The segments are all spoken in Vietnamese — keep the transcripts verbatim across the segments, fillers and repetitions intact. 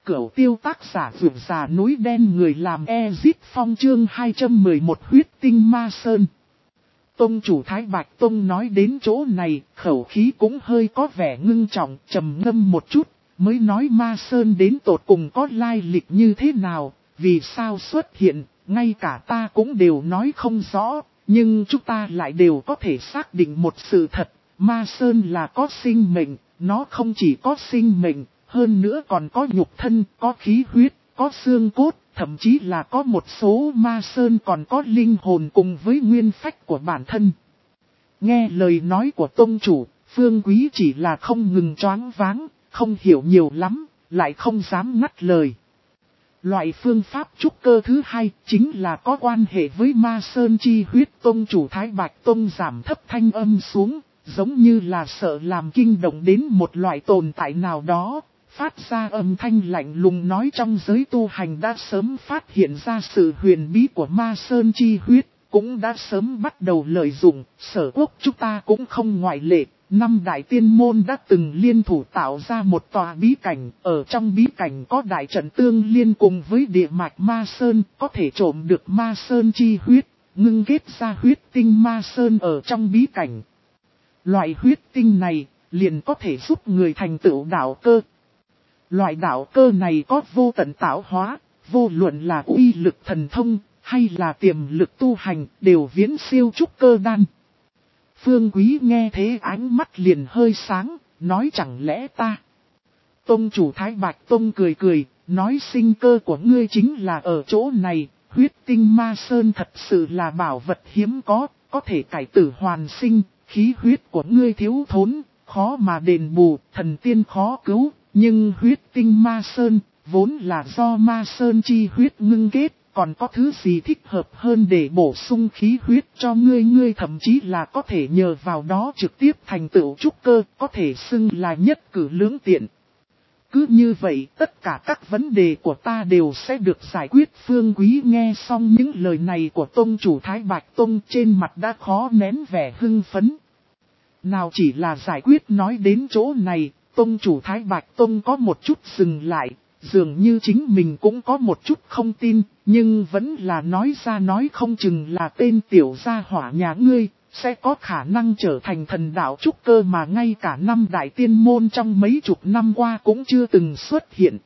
Cửu tiêu tác giả vượt già núi đen người làm Ezit Phong chương hai trăm mười một huyết tinh ma sơn. Tông chủ Thái Bạch Tông nói đến chỗ này, khẩu khí cũng hơi có vẻ ngưng trọng, trầm ngâm một chút, mới nói ma sơn đến tột cùng có lai lịch như thế nào, vì sao xuất hiện, ngay cả ta cũng đều nói không rõ, nhưng chúng ta lại đều có thể xác định một sự thật, ma sơn là có sinh mệnh, nó không chỉ có sinh mệnh, hơn nữa còn có nhục thân, có khí huyết, có xương cốt, thậm chí là có một số ma sơn còn có linh hồn cùng với nguyên phách của bản thân. Nghe lời nói của tông chủ, Phương Quý chỉ là không ngừng choáng váng, không hiểu nhiều lắm, lại không dám ngắt lời. Loại phương pháp trúc cơ thứ hai chính là có quan hệ với ma sơn chi huyết. Tông chủ Thái Bạch Tông giảm thấp thanh âm xuống, giống như là sợ làm kinh động đến một loại tồn tại nào đó. Phát ra âm thanh lạnh lùng nói trong giới tu hành đã sớm phát hiện ra sự huyền bí của ma sơn chi huyết, cũng đã sớm bắt đầu lợi dụng, sở quốc chúng ta cũng không ngoại lệ. Năm đại tiên môn đã từng liên thủ tạo ra một tòa bí cảnh, ở trong bí cảnh có đại trận tương liên cùng với địa mạch ma sơn, có thể trộm được ma sơn chi huyết, ngưng kết ra huyết tinh ma sơn ở trong bí cảnh. Loại huyết tinh này liền có thể giúp người thành tựu đạo cơ. Loại đạo cơ này có vô tận tạo hóa, vô luận là uy lực thần thông, hay là tiềm lực tu hành, đều viễn siêu trúc cơ đan. Phương Quý nghe thế ánh mắt liền hơi sáng, nói chẳng lẽ ta. Tông chủ Thái Bạch Tông cười cười, nói sinh cơ của ngươi chính là ở chỗ này, huyết tinh ma sơn thật sự là bảo vật hiếm có, có thể cải tử hoàn sinh, khí huyết của ngươi thiếu thốn, khó mà đền bù, thần tiên khó cứu. Nhưng huyết tinh ma sơn, vốn là do ma sơn chi huyết ngưng kết, còn có thứ gì thích hợp hơn để bổ sung khí huyết cho ngươi. Ngươi thậm chí là có thể nhờ vào đó trực tiếp thành tựu trúc cơ, có thể xưng là nhất cử lưỡng tiện. Cứ như vậy, tất cả các vấn đề của ta đều sẽ được giải quyết. Phương Quý nghe xong những lời này của tông chủ Thái Bạch Tông, trên mặt đã khó nén vẻ hưng phấn. Nào chỉ là giải quyết nói đến chỗ này, tông chủ Thái Bạch Tông có một chút dừng lại, dường như chính mình cũng có một chút không tin, nhưng vẫn là nói ra nói không chừng là tên tiểu gia hỏa nhà ngươi, sẽ có khả năng trở thành thần đạo trúc cơ mà ngay cả năm đại tiên môn trong mấy chục năm qua cũng chưa từng xuất hiện.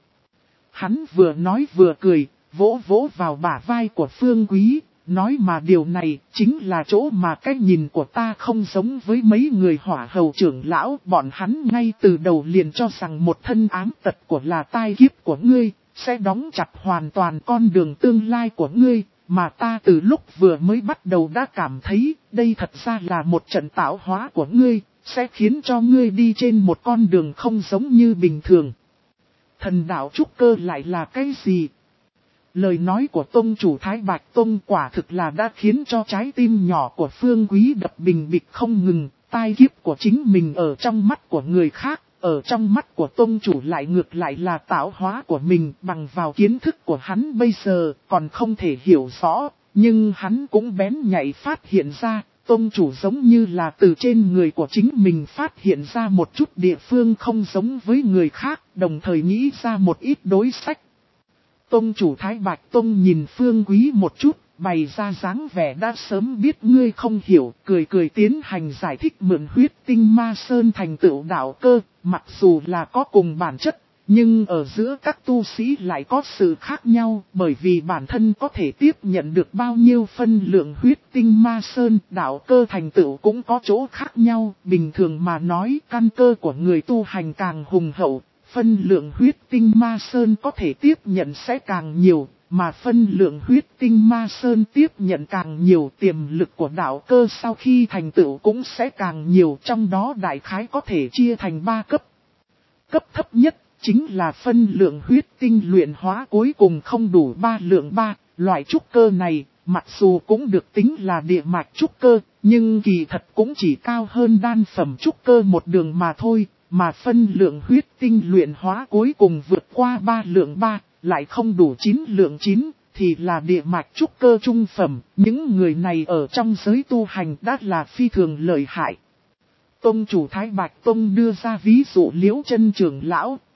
Hắn vừa nói vừa cười, vỗ vỗ vào bả vai của Phương Quý. Nói mà điều này chính là chỗ mà cái nhìn của ta không giống với mấy người hỏa hầu trưởng lão. Bọn hắn ngay từ đầu liền cho rằng một thân ám tật của là tai kiếp của ngươi, sẽ đóng chặt hoàn toàn con đường tương lai của ngươi. Mà ta từ lúc vừa mới bắt đầu đã cảm thấy đây thật ra là một trận tạo hóa của ngươi, sẽ khiến cho ngươi đi trên một con đường không giống như bình thường. Thần đạo trúc cơ lại là cái gì? Lời nói của tông chủ Thái Bạch Tông quả thực là đã khiến cho trái tim nhỏ của Phương Quý đập bình bịch không ngừng. Tai kiếp của chính mình ở trong mắt của người khác, ở trong mắt của tông chủ lại ngược lại là tạo hóa của mình. Bằng vào kiến thức của hắn bây giờ còn không thể hiểu rõ, nhưng hắn cũng bén nhạy phát hiện ra, tông chủ giống như là từ trên người của chính mình phát hiện ra một chút địa phương không giống với người khác, đồng thời nghĩ ra một ít đối sách. Tông chủ Thái Bạch Tông nhìn Phương Quý một chút, bày ra dáng vẻ đã sớm biết ngươi không hiểu, cười cười tiến hành giải thích mượn huyết tinh ma sơn thành tựu đạo cơ, mặc dù là có cùng bản chất, nhưng ở giữa các tu sĩ lại có sự khác nhau, bởi vì bản thân có thể tiếp nhận được bao nhiêu phân lượng huyết tinh ma sơn, đạo cơ thành tựu cũng có chỗ khác nhau, bình thường mà nói căn cơ của người tu hành càng hùng hậu. Phân lượng huyết tinh ma sơn có thể tiếp nhận sẽ càng nhiều, mà phân lượng huyết tinh ma sơn tiếp nhận càng nhiều, tiềm lực của đạo cơ sau khi thành tựu cũng sẽ càng nhiều, trong đó đại khái có thể chia thành ba cấp. Cấp thấp nhất chính là phân lượng huyết tinh luyện hóa cuối cùng không đủ ba lượng ba, loại trúc cơ này, mặc dù cũng được tính là địa mạch trúc cơ, nhưng kỳ thật cũng chỉ cao hơn đan phẩm trúc cơ một đường mà thôi. Mà phân lượng huyết tinh luyện hóa cuối cùng vượt qua ba lượng ba, lại không đủ chín lượng chín, thì là địa mạch trúc cơ trung phẩm. Những người này ở trong giới tu hành đã là phi thường lợi hại. Tông chủ Thái Bạch Tông đưa ra ví dụ Liễu Chân trưởng lão,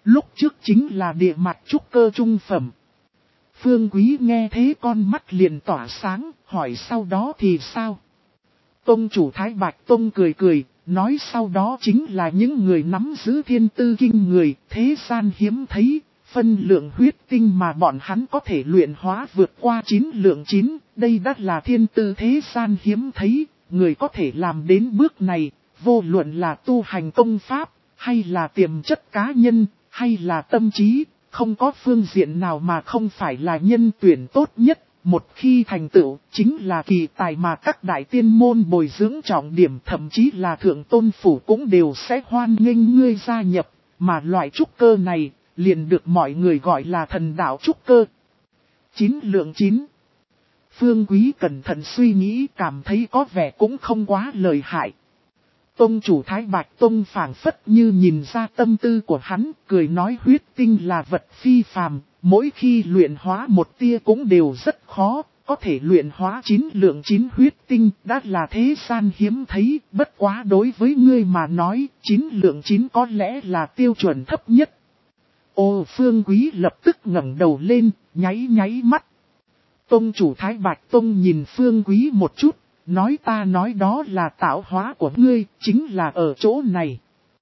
Lúc trước chính là địa mạch trúc cơ trung phẩm. Phương Quý nghe thế con mắt liền tỏa sáng, hỏi sau đó thì sao? Tông chủ Thái Bạch Tông cười cười, nói sau đó chính là những người nắm giữ thiên tư kinh người, thế gian hiếm thấy, phân lượng huyết tinh mà bọn hắn có thể luyện hóa vượt qua chín lượng chín, đây đã là thiên tư thế gian hiếm thấy, người có thể làm đến bước này, vô luận là tu hành công pháp, hay là tiềm chất cá nhân, hay là tâm trí, không có phương diện nào mà không phải là nhân tuyển tốt nhất. Một khi thành tựu, chính là kỳ tài mà các đại tiên môn bồi dưỡng trọng điểm, thậm chí là thượng tôn phủ cũng đều sẽ hoan nghênh ngươi gia nhập, mà loại trúc cơ này, liền được mọi người gọi là thần đạo trúc cơ. Chín lượng chín. Phương Quý cẩn thận suy nghĩ, cảm thấy có vẻ cũng không quá lợi hại. Tông chủ Thái Bạch Tông phảng phất như nhìn ra tâm tư của hắn, cười nói huyết tinh là vật phi phàm, mỗi khi luyện hóa một tia cũng đều rất khó, có thể luyện hóa chín lượng chín huyết tinh, đã là thế gian hiếm thấy, bất quá đối với ngươi mà nói, chín lượng chín có lẽ là tiêu chuẩn thấp nhất. Ô Phương Quý lập tức ngẩng đầu lên, nháy nháy mắt. Tông chủ Thái Bạch Tông nhìn Phương Quý một chút. Nói ta nói đó là tạo hóa của ngươi, chính là ở chỗ này.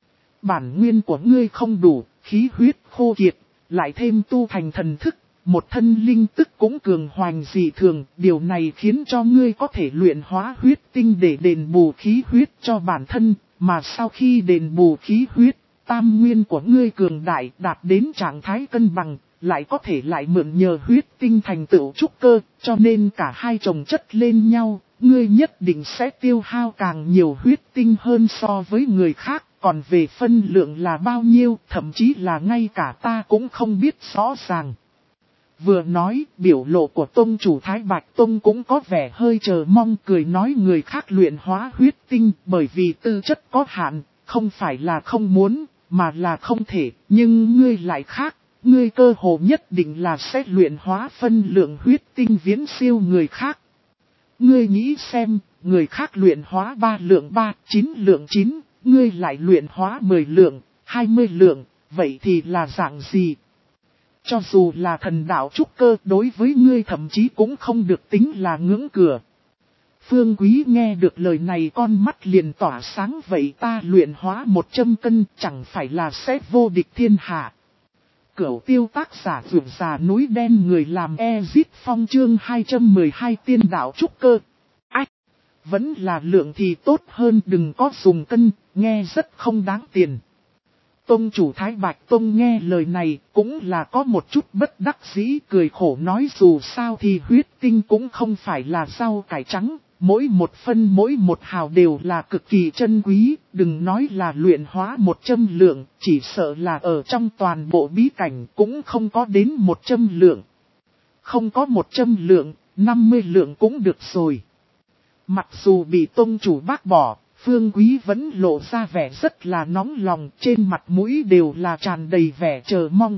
Bản nguyên của ngươi không đủ, khí huyết khô kiệt, lại thêm tu thành thần thức, một thân linh tức cũng cường hoành dị thường, điều này khiến cho ngươi có thể luyện hóa huyết tinh để đền bù khí huyết cho bản thân, mà sau khi đền bù khí huyết, tam nguyên của ngươi cường đại đạt đến trạng thái cân bằng, lại có thể lại mượn nhờ huyết tinh thành tựu trúc cơ, cho nên cả hai chồng chất lên nhau. Ngươi nhất định sẽ tiêu hao càng nhiều huyết tinh hơn so với người khác, còn về phân lượng là bao nhiêu, thậm chí là ngay cả ta cũng không biết rõ ràng. Vừa nói, biểu lộ của Tông chủ Thái Bạch Tông cũng có vẻ hơi chờ mong, cười nói người khác luyện hóa huyết tinh bởi vì tư chất có hạn, không phải là không muốn, mà là không thể, nhưng ngươi lại khác, ngươi cơ hồ nhất định là sẽ luyện hóa phân lượng huyết tinh viễn siêu người khác. Ngươi nghĩ xem, người khác luyện hóa ba lượng ba, chín lượng chín, ngươi lại luyện hóa mười lượng, hai mươi lượng, vậy thì là dạng gì? Cho dù là thần đạo trúc cơ đối với ngươi thậm chí cũng không được tính là ngưỡng cửa. Phương Quý nghe được lời này con mắt liền tỏa sáng, vậy ta luyện hóa một trăm cân chẳng phải là sẽ vô địch thiên hạ. Cửu tiêu tác giả vượt già núi đen người làm Ezit Phong chương hai trăm mười hai tiên đạo trúc cơ. Ách! Vẫn là lượng thì tốt hơn, đừng có dùng cân, nghe rất không đáng tiền. Tông chủ Thái Bạch Tông nghe lời này cũng là có một chút bất đắc dĩ, cười khổ nói dù sao thì huyết tinh cũng không phải là rau cải trắng. Mỗi một phân mỗi một hào đều là cực kỳ chân quý, đừng nói là luyện hóa một trăm lượng, chỉ sợ là ở trong toàn bộ bí cảnh cũng không có đến một trăm lượng. Không có một trăm lượng, năm mươi lượng cũng được rồi. Mặc dù bị tông chủ bác bỏ, Phương Quý vẫn lộ ra vẻ rất là nóng lòng, trên mặt mũi đều là tràn đầy vẻ chờ mong.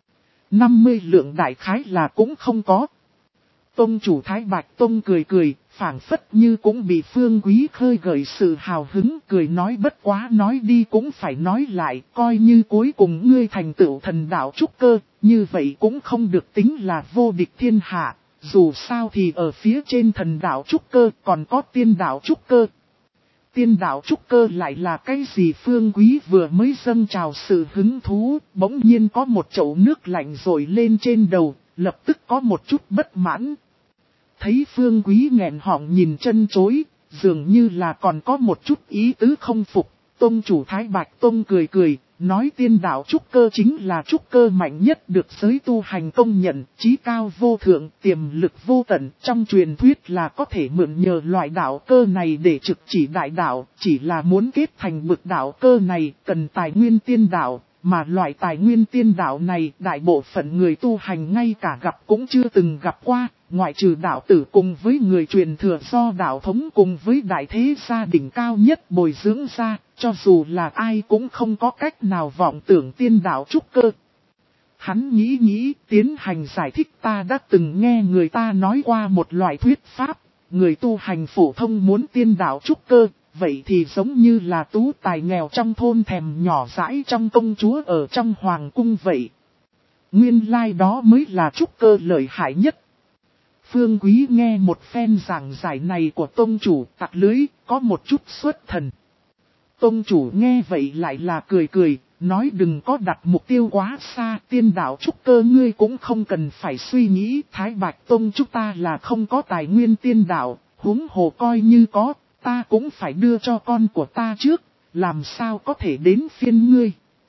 năm mươi lượng đại khái là cũng không có. Tông chủ Thái Bạch Tông cười cười, phảng phất như cũng bị Phương Quý khơi gợi sự hào hứng, cười nói bất quá nói đi cũng phải nói lại, coi như cuối cùng ngươi thành tựu thần đạo trúc cơ, như vậy cũng không được tính là vô địch thiên hạ, dù sao thì ở phía trên thần đạo trúc cơ còn có tiên đạo trúc cơ. Tiên đạo trúc cơ lại là cái gì? Phương Quý vừa mới dâng trào sự hứng thú, bỗng nhiên có một chậu nước lạnh rội lên trên đầu, lập tức có một chút bất mãn. Thấy Phương Quý nghẹn họng nhìn chân chối, dường như là còn có một chút ý tứ không phục, Tông chủ Thái Bạch Tông cười cười, nói tiên đạo trúc cơ chính là trúc cơ mạnh nhất được giới tu hành công nhận, chí cao vô thượng, tiềm lực vô tận, trong truyền thuyết là có thể mượn nhờ loại đạo cơ này để trực chỉ đại đạo, chỉ là muốn kết thành bực đạo cơ này cần tài nguyên tiên đạo. Mà loại tài nguyên tiên đạo này đại bộ phận người tu hành ngay cả gặp cũng chưa từng gặp qua, ngoại trừ đạo tử cùng với người truyền thừa do đạo thống cùng với đại thế gia đỉnh cao nhất bồi dưỡng ra, cho dù là ai cũng không có cách nào vọng tưởng tiên đạo trúc cơ. Hắn nghĩ nghĩ tiến hành giải thích, ta đã từng nghe người ta nói qua một loại thuyết pháp, người tu hành phổ thông muốn tiên đạo trúc cơ, vậy thì giống như là tú tài nghèo trong thôn thèm nhỏ dãi trong công chúa ở trong hoàng cung vậy. Nguyên lai like đó mới là trúc cơ lợi hại nhất. Phương Quý nghe một phen giảng giải này của tông chủ tặc lưới, có một chút xuất thần. Tông chủ nghe vậy lại là cười cười, nói đừng có đặt mục tiêu quá xa, tiên đạo trúc cơ ngươi cũng không cần phải suy nghĩ, Thái Bạch Tông chúng ta là không có tài nguyên tiên đạo, huống hồ coi như có, ta cũng phải đưa cho con của ta trước, làm sao có thể đến phiên ngươi.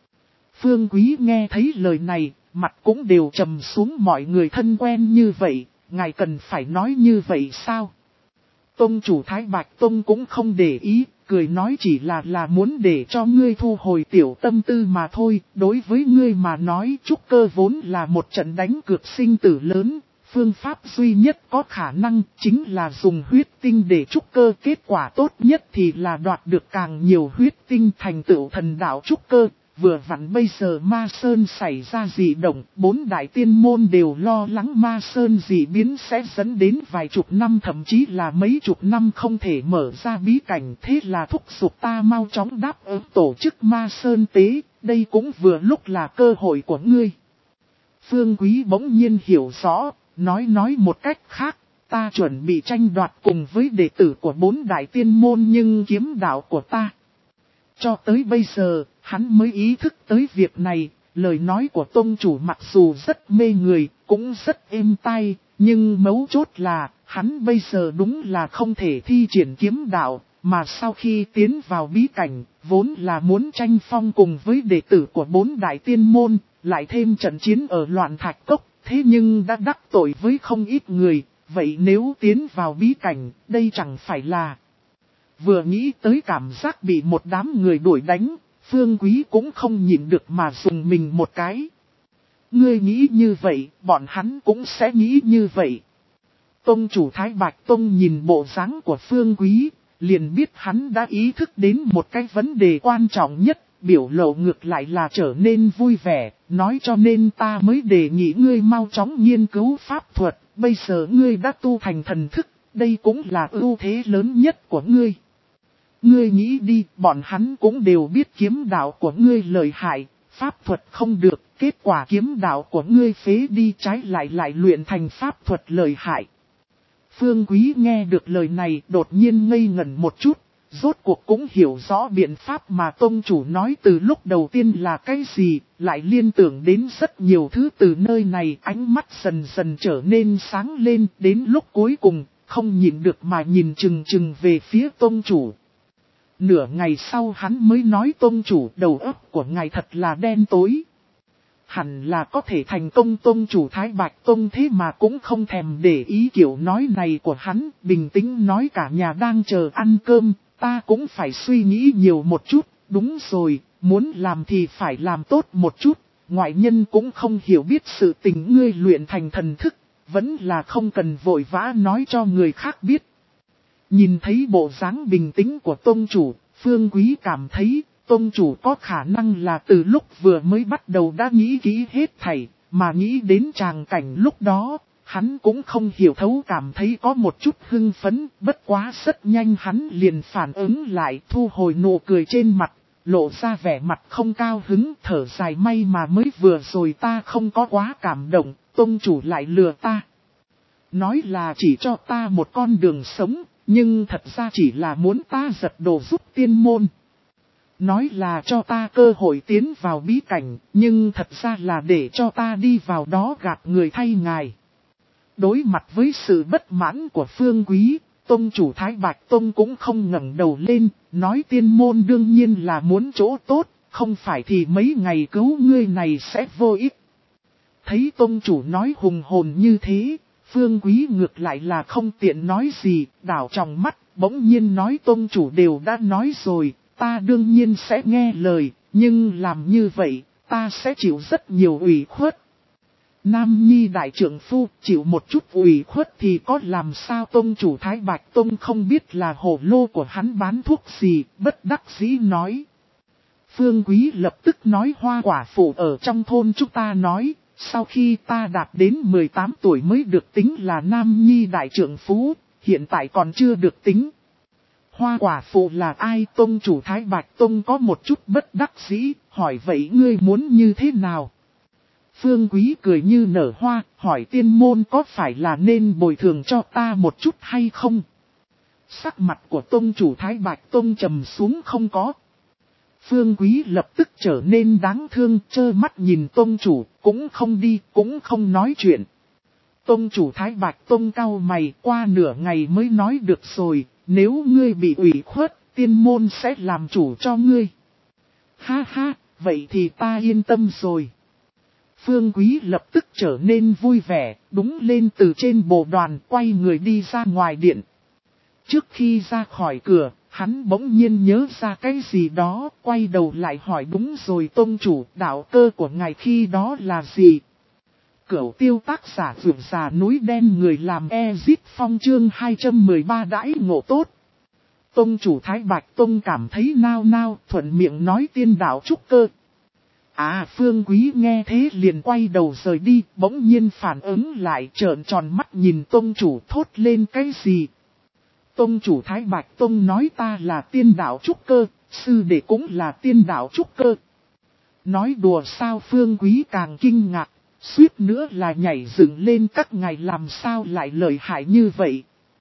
Phương Quý nghe thấy lời này, mặt cũng đều trầm xuống, mọi người thân quen như vậy, ngài cần phải nói như vậy sao? Tông chủ Thái Bạch Tông cũng không để ý, cười nói chỉ là là muốn để cho ngươi thu hồi tiểu tâm tư mà thôi. Đối với ngươi mà nói trúc cơ vốn là một trận đánh cược sinh tử lớn, phương pháp duy nhất có khả năng chính là dùng huyết tinh để trúc cơ. Kết quả tốt nhất thì là đoạt được càng nhiều huyết tinh thành tựu thần đạo trúc cơ. Vừa vặn bây giờ Ma Sơn xảy ra dị động, bốn đại tiên môn đều lo lắng Ma Sơn dị biến sẽ dẫn đến vài chục năm thậm chí là mấy chục năm không thể mở ra bí cảnh. Thế là thúc giục ta mau chóng đáp ứng tổ chức Ma Sơn tế, đây cũng vừa lúc là cơ hội của ngươi. Phương Quý bỗng nhiên hiểu rõ, nói nói một cách khác, ta chuẩn bị tranh đoạt cùng với đệ tử của bốn đại tiên môn nhưng kiếm đạo của ta. Cho tới bây giờ, hắn mới ý thức tới việc này, lời nói của tông chủ mặc dù rất mê người, cũng rất êm tai, nhưng mấu chốt là, hắn bây giờ đúng là không thể thi triển kiếm đạo, mà sau khi tiến vào bí cảnh, vốn là muốn tranh phong cùng với đệ tử của bốn đại tiên môn, lại thêm trận chiến ở loạn thạch cốc, thế nhưng đã đắc tội với không ít người, vậy nếu tiến vào bí cảnh, đây chẳng phải là... Vừa nghĩ tới cảm giác bị một đám người đuổi đánh, Phương Quý cũng không nhịn được mà dùng mình một cái. Ngươi nghĩ như vậy, bọn hắn cũng sẽ nghĩ như vậy. Tông chủ Thái Bạch Tông nhìn bộ dáng của Phương Quý, liền biết hắn đã ý thức đến một cái vấn đề quan trọng nhất, biểu lộ ngược lại là trở nên vui vẻ, nói cho nên ta mới đề nghị ngươi mau chóng nghiên cứu pháp thuật, bây giờ ngươi đã tu thành thần thức, đây cũng là ưu thế lớn nhất của ngươi. Ngươi nghĩ đi, bọn hắn cũng đều biết kiếm đạo của ngươi lợi hại, pháp thuật không được, kết quả kiếm đạo của ngươi phế đi trái lại lại luyện thành pháp thuật lợi hại. Phương Quý nghe được lời này đột nhiên ngây ngẩn một chút, rốt cuộc cũng hiểu rõ biện pháp mà tông chủ nói từ lúc đầu tiên là cái gì, lại liên tưởng đến rất nhiều thứ từ nơi này, ánh mắt dần dần trở nên sáng lên, đến lúc cuối cùng, không nhìn được mà nhìn chừng chừng về phía tông chủ. Nửa ngày sau hắn mới nói tông chủ đầu óc của ngài thật là đen tối. Hẳn là có thể thành công. Tông chủ Thái Bạch Tông thế mà cũng không thèm để ý kiểu nói này của hắn, bình tĩnh nói cả nhà đang chờ ăn cơm, ta cũng phải suy nghĩ nhiều một chút, đúng rồi, muốn làm thì phải làm tốt một chút, ngoại nhân cũng không hiểu biết sự tình ngươi luyện thành thần thức, vẫn là không cần vội vã nói cho người khác biết. Nhìn thấy bộ dáng bình tĩnh của tông chủ, Phương Quý cảm thấy tông chủ có khả năng là từ lúc vừa mới bắt đầu đã nghĩ kỹ hết thảy, mà nghĩ đến tràng cảnh lúc đó, hắn cũng không hiểu thấu cảm thấy có một chút hưng phấn, bất quá rất nhanh hắn liền phản ứng lại thu hồi nụ cười trên mặt, lộ ra vẻ mặt không cao hứng, thở dài may mà mới vừa rồi ta không có quá cảm động, tông chủ lại lừa ta. Nói là chỉ cho ta một con đường sống. Nhưng thật ra chỉ là muốn ta giật đồ giúp tiên môn. Nói là cho ta cơ hội tiến vào bí cảnh, nhưng thật ra là để cho ta đi vào đó gạt người thay ngài. Đối mặt với sự bất mãn của Phương Quý, tông chủ Thái Bạch Tông cũng không ngẩng đầu lên, nói tiên môn đương nhiên là muốn chỗ tốt, không phải thì mấy ngày cứu ngươi này sẽ vô ích. Thấy tông chủ nói hùng hồn như thế, Phương Quý ngược lại là không tiện nói gì, đảo trong mắt, bỗng nhiên nói tông chủ đều đã nói rồi, ta đương nhiên sẽ nghe lời, nhưng làm như vậy, ta sẽ chịu rất nhiều ủy khuất. Nam Nhi đại trưởng phu chịu một chút ủy khuất thì có làm sao? Tông chủ Thái Bạch Tông không biết là hổ lô của hắn bán thuốc gì, bất đắc dĩ nói. Phương Quý lập tức nói hoa quả phụ ở trong thôn chúng ta nói. Sau khi ta đạt đến mười tám tuổi mới được tính là Nam Nhi đại trưởng phú, hiện tại còn chưa được tính. Hoa quả phụ là ai? Tông chủ Thái Bạch Tông có một chút bất đắc dĩ, hỏi vậy ngươi muốn như thế nào? Phương Quý cười như nở hoa, hỏi tiên môn có phải là nên bồi thường cho ta một chút hay không? Sắc mặt của tông chủ Thái Bạch Tông trầm xuống không có. Phương Quý lập tức trở nên đáng thương, trơ mắt nhìn tông chủ, cũng không đi, cũng không nói chuyện. Tông chủ Thái Bạch Tông cau mày, qua nửa ngày mới nói được rồi, nếu ngươi bị ủy khuất, tiên môn sẽ làm chủ cho ngươi. Ha ha, vậy thì ta yên tâm rồi. Phương Quý lập tức trở nên vui vẻ, đúng lên từ trên bộ đoàn, quay người đi ra ngoài điện. Trước khi ra khỏi cửa, hắn bỗng nhiên nhớ ra cái gì đó, quay đầu lại hỏi đúng rồi tông chủ, đạo cơ của ngài khi đó là gì? Cửu tiêu tác giả vượt già núi đen người làm Ezit Phong chương hai trăm mười ba đãi ngộ tốt. Tông chủ Thái Bạch Tông cảm thấy nao nao, thuận miệng nói tiên đạo trúc cơ. À, Phương Quý nghe thế liền quay đầu rời đi, bỗng nhiên phản ứng lại, trợn tròn mắt nhìn tông chủ, thốt lên cái gì? Tông chủ Thái Bạch Tông nói ta là tiên đạo trúc cơ, sư đệ cũng là tiên đạo trúc cơ. Nói đùa sao? Phương Quý càng kinh ngạc, suýt nữa là nhảy dựng lên, các ngài làm sao lại lợi hại như vậy?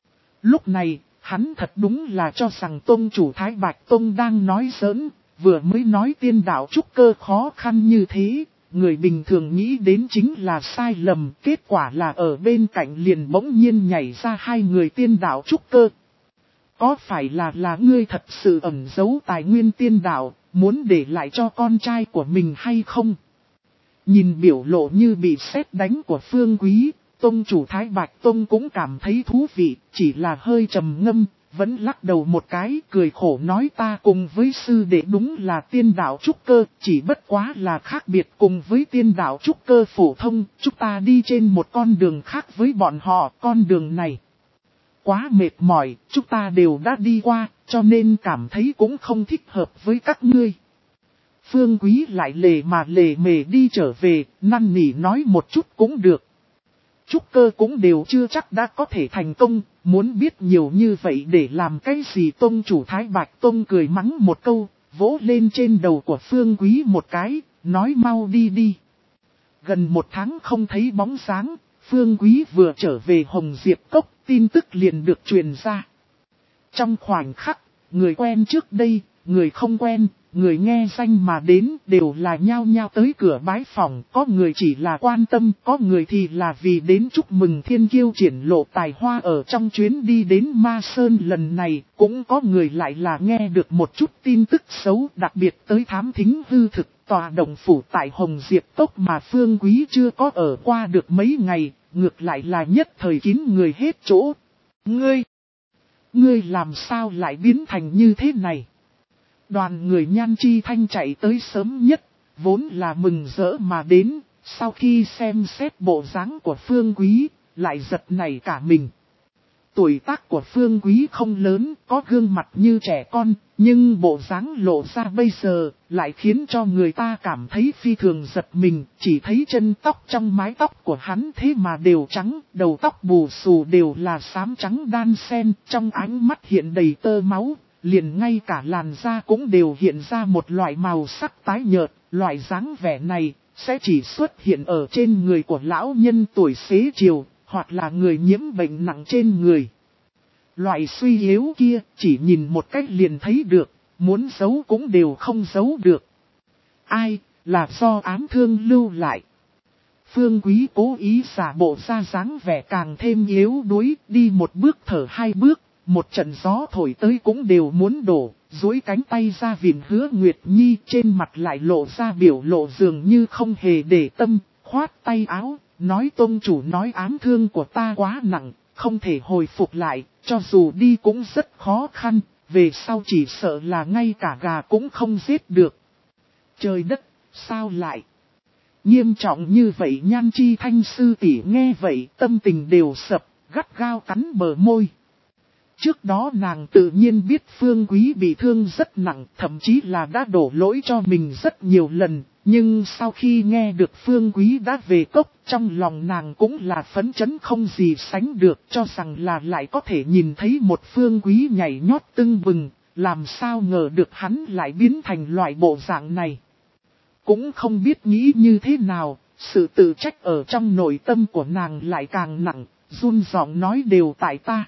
Lúc này, hắn thật đúng là cho rằng tông chủ Thái Bạch Tông đang nói giỡn, vừa mới nói tiên đạo trúc cơ khó khăn như thế, người bình thường nghĩ đến chính là sai lầm, kết quả là ở bên cạnh liền bỗng nhiên nhảy ra hai người tiên đạo trúc cơ. Có phải là là ngươi thật sự ẩn giấu tài nguyên tiên đạo, muốn để lại cho con trai của mình hay không? Nhìn biểu lộ như bị sét đánh của Phương Quý, tông chủ Thái Bạch Tông cũng cảm thấy thú vị, chỉ là hơi trầm ngâm, vẫn lắc đầu một cái, cười khổ nói ta cùng với sư đệ đúng là tiên đạo trúc cơ, chỉ bất quá là khác biệt cùng với tiên đạo trúc cơ phổ thông, chúng ta đi trên một con đường khác với bọn họ, con đường này quá mệt mỏi, chúng ta đều đã đi qua, cho nên cảm thấy cũng không thích hợp với các ngươi. Phương Quý lại lề mà lề mề đi trở về, năn nỉ nói một chút cũng được. Trúc cơ cũng đều chưa chắc đã có thể thành công, muốn biết nhiều như vậy để làm cái gì? Tông chủ Thái Bạch Tông cười mắng một câu, vỗ lên trên đầu của Phương Quý một cái, nói mau đi đi. Gần một tháng không thấy bóng dáng, Phương Quý vừa trở về Hồng Diệp Cốc, tin tức liền được truyền ra. Trong khoảnh khắc, người quen trước đây, người không quen, người nghe danh mà đến đều là nhao nhao tới cửa bái phòng, có người chỉ là quan tâm, có người thì là vì đến chúc mừng thiên kiêu triển lộ tài hoa ở trong chuyến đi đến Ma Sơn lần này, cũng có người lại là nghe được một chút tin tức xấu, đặc biệt tới thám thính hư thực, tòa động phủ tại Hồng Diệp Cốc mà Phương Quý chưa có ở qua được mấy ngày, ngược lại là nhất thời kín người hết chỗ. Ngươi, ngươi làm sao lại biến thành như thế này? Đoàn người Nhan Chi Thanh chạy tới sớm nhất, vốn là mừng rỡ mà đến, sau khi xem xét bộ dáng của Phương Quý, lại giật nảy cả mình. Tuổi tác của Phương Quý không lớn, có gương mặt như trẻ con, nhưng bộ dáng lộ ra bây giờ, lại khiến cho người ta cảm thấy phi thường giật mình, chỉ thấy chân tóc trong mái tóc của hắn thế mà đều trắng, đầu tóc bù xù đều là xám trắng đan xen, trong ánh mắt hiện đầy tơ máu. Liền ngay cả làn da cũng đều hiện ra một loại màu sắc tái nhợt, loại dáng vẻ này sẽ chỉ xuất hiện ở trên người của lão nhân tuổi xế chiều, hoặc là người nhiễm bệnh nặng trên người. Loại suy yếu kia chỉ nhìn một cách liền thấy được, muốn giấu cũng đều không giấu được. Ai, là do ám thương lưu lại. Phương Quý cố ý giả bộ ra dáng vẻ càng thêm yếu đuối, đi một bước thở hai bước. Một trận gió thổi tới cũng đều muốn đổ, duỗi cánh tay ra vịn Hứa Nguyệt Nhi, trên mặt lại lộ ra biểu lộ dường như không hề để tâm, khoát tay áo, nói tông chủ nói ám thương của ta quá nặng, không thể hồi phục lại, cho dù đi cũng rất khó khăn, về sau chỉ sợ là ngay cả gà cũng không giết được. Trời đất, sao lại? Nghiêm trọng như vậy? Nhan Chi Thanh sư tỷ nghe vậy tâm tình đều sập, gắt gao cắn bờ môi. Trước đó nàng tự nhiên biết Phương Quý bị thương rất nặng, thậm chí là đã đổ lỗi cho mình rất nhiều lần, Nhưng sau khi nghe được Phương Quý đã về cốc, trong lòng nàng cũng là phấn chấn không gì sánh được, cho rằng là lại có thể nhìn thấy một Phương Quý nhảy nhót tưng bừng, làm sao ngờ được hắn lại biến thành loại bộ dạng này. Cũng không biết nghĩ như thế nào, sự tự trách ở trong nội tâm của nàng lại càng nặng, run giọng nói đều tại ta.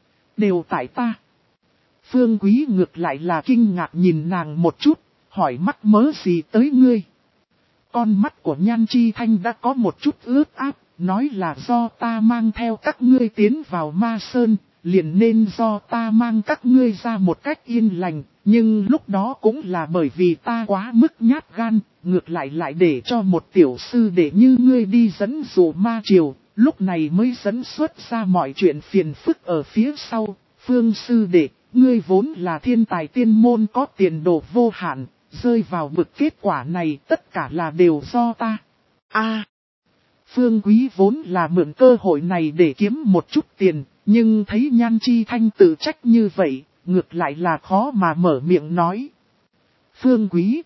Đều tại ta. Phương Quý ngược lại là kinh ngạc nhìn nàng một chút, hỏi mắc mớ gì tới ngươi. Con mắt của Nhan Chi Thanh đã có một chút ướt áp, nói là do ta mang theo các ngươi tiến vào Ma Sơn, liền nên do ta mang các ngươi ra một cách yên lành, nhưng lúc đó cũng là bởi vì ta quá mức nhát gan, ngược lại lại để cho một tiểu sư để như ngươi đi dẫn dụ ma triều, lúc này mới dẫn xuất ra mọi chuyện phiền phức ở phía sau. Phương sư đệ, ngươi vốn là thiên tài tiên môn có tiền đồ vô hạn, rơi vào vực kết quả này tất cả là đều do ta. A, Phương Quý vốn là mượn cơ hội này để kiếm một chút tiền, nhưng thấy Nhan Chi Thanh tự trách như vậy, ngược lại là khó mà mở miệng nói. Phương Quý.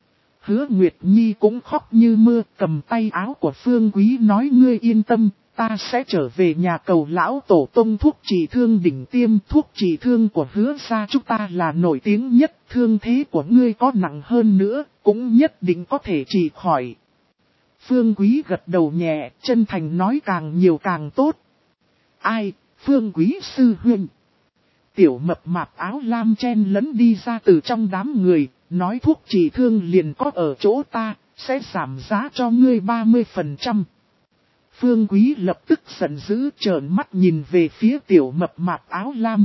Hứa Nguyệt Nhi cũng khóc như mưa, cầm tay áo của Phương Quý nói ngươi yên tâm, ta sẽ trở về nhà cầu lão tổ tông thuốc trị thương đỉnh tiêm. Thuốc trị thương của Hứa gia chúng ta là nổi tiếng nhất, thương thế của ngươi có nặng hơn nữa, cũng nhất định có thể trị khỏi. Phương Quý gật đầu nhẹ, chân thành nói càng nhiều càng tốt. Ai, Phương Quý sư huynh. Tiểu mập mạp áo lam chen lấn đi ra từ trong đám người, nói thuốc trị thương liền có ở chỗ ta, sẽ giảm giá cho ngươi ba mươi phần trăm. Phương Quý lập tức giận dữ trợn mắt nhìn về phía tiểu mập mạp áo lam.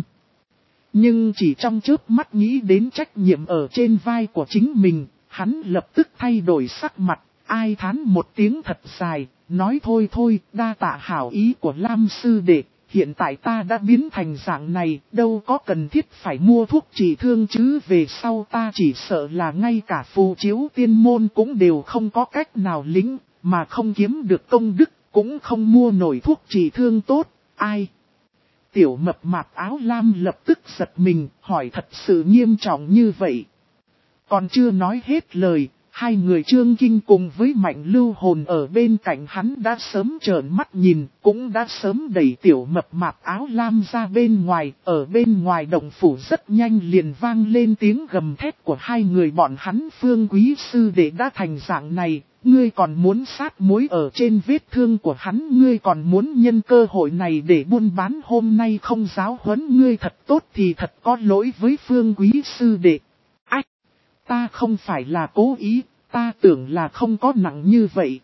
Nhưng chỉ trong chớp mắt nghĩ đến trách nhiệm ở trên vai của chính mình, hắn lập tức thay đổi sắc mặt, ai thán một tiếng thật dài, nói thôi thôi, đa tạ hảo ý của Lam sư đệ, hiện tại ta đã biến thành dạng này, đâu có cần thiết phải mua thuốc trị thương chứ, về sau ta chỉ sợ là ngay cả phù chiếu tiên môn cũng đều không có cách nào lính, mà không kiếm được công đức, cũng không mua nổi thuốc trị thương tốt, ai? Tiểu mập mạp áo lam lập tức giật mình, hỏi thật sự nghiêm trọng như vậy. Còn chưa nói hết lời, hai người Trương Kinh cùng với Mạnh Lưu Hồn ở bên cạnh hắn đã sớm trợn mắt nhìn, cũng đã sớm đẩy tiểu mập mạp áo lam ra bên ngoài, ở bên ngoài động phủ rất nhanh liền vang lên tiếng gầm thét của hai người bọn hắn. Phương Quý sư đệ đã thành dạng này, ngươi còn muốn sát muối ở trên vết thương của hắn, ngươi còn muốn nhân cơ hội này để buôn bán, hôm nay không giáo huấn ngươi thật tốt thì thật có lỗi với Phương Quý sư đệ. Ách! Ta không phải là cố ý, ta tưởng là không có nặng như vậy.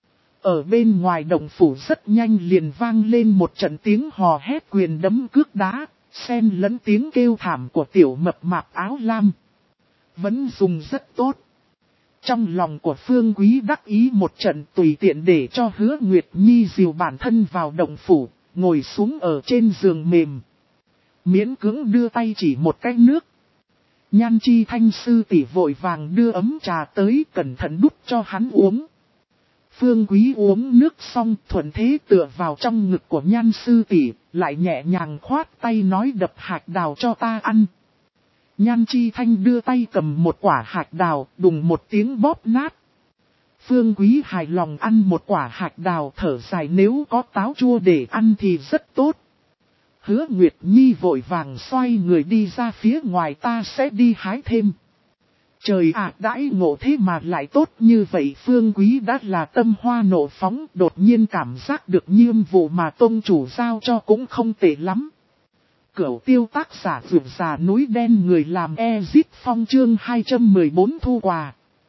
Ở bên ngoài động phủ rất nhanh liền vang lên một trận tiếng hò hét quyền đấm cước đá, xen lẫn tiếng kêu thảm của tiểu mập mạp áo lam. Vẫn dùng rất tốt. Trong lòng của Phương Quý đắc ý một trận, tùy tiện để cho Hứa Nguyệt Nhi dìu bản thân vào động phủ, ngồi xuống ở trên giường mềm. Miễn cưỡng đưa tay chỉ một cái nước. Nhan Chi Thanh sư tỷ vội vàng đưa ấm trà tới, cẩn thận đút cho hắn uống. Phương Quý uống nước xong thuận thế tựa vào trong ngực của Nhan sư tỷ, lại nhẹ nhàng khoát tay nói đập hạt đào cho ta ăn. Nhan Chi Thanh đưa tay cầm một quả hạt đào, đùng một tiếng bóp nát. Phương Quý hài lòng ăn một quả hạt đào, thở dài nếu có táo chua để ăn thì rất tốt. Hứa Nguyệt Nhi vội vàng xoay người đi ra phía ngoài, ta sẽ đi hái thêm. Trời ạ, đãi ngộ thế mà lại tốt như vậy. Phương Quý đã là tâm hoa nộ phóng, đột nhiên cảm giác được nhiệm vụ mà tông chủ giao cho cũng không tệ lắm. Cửu tiêu tác giả vượt già núi đen, người làm Ezit Phong chương hai trăm mười bốn thu quà.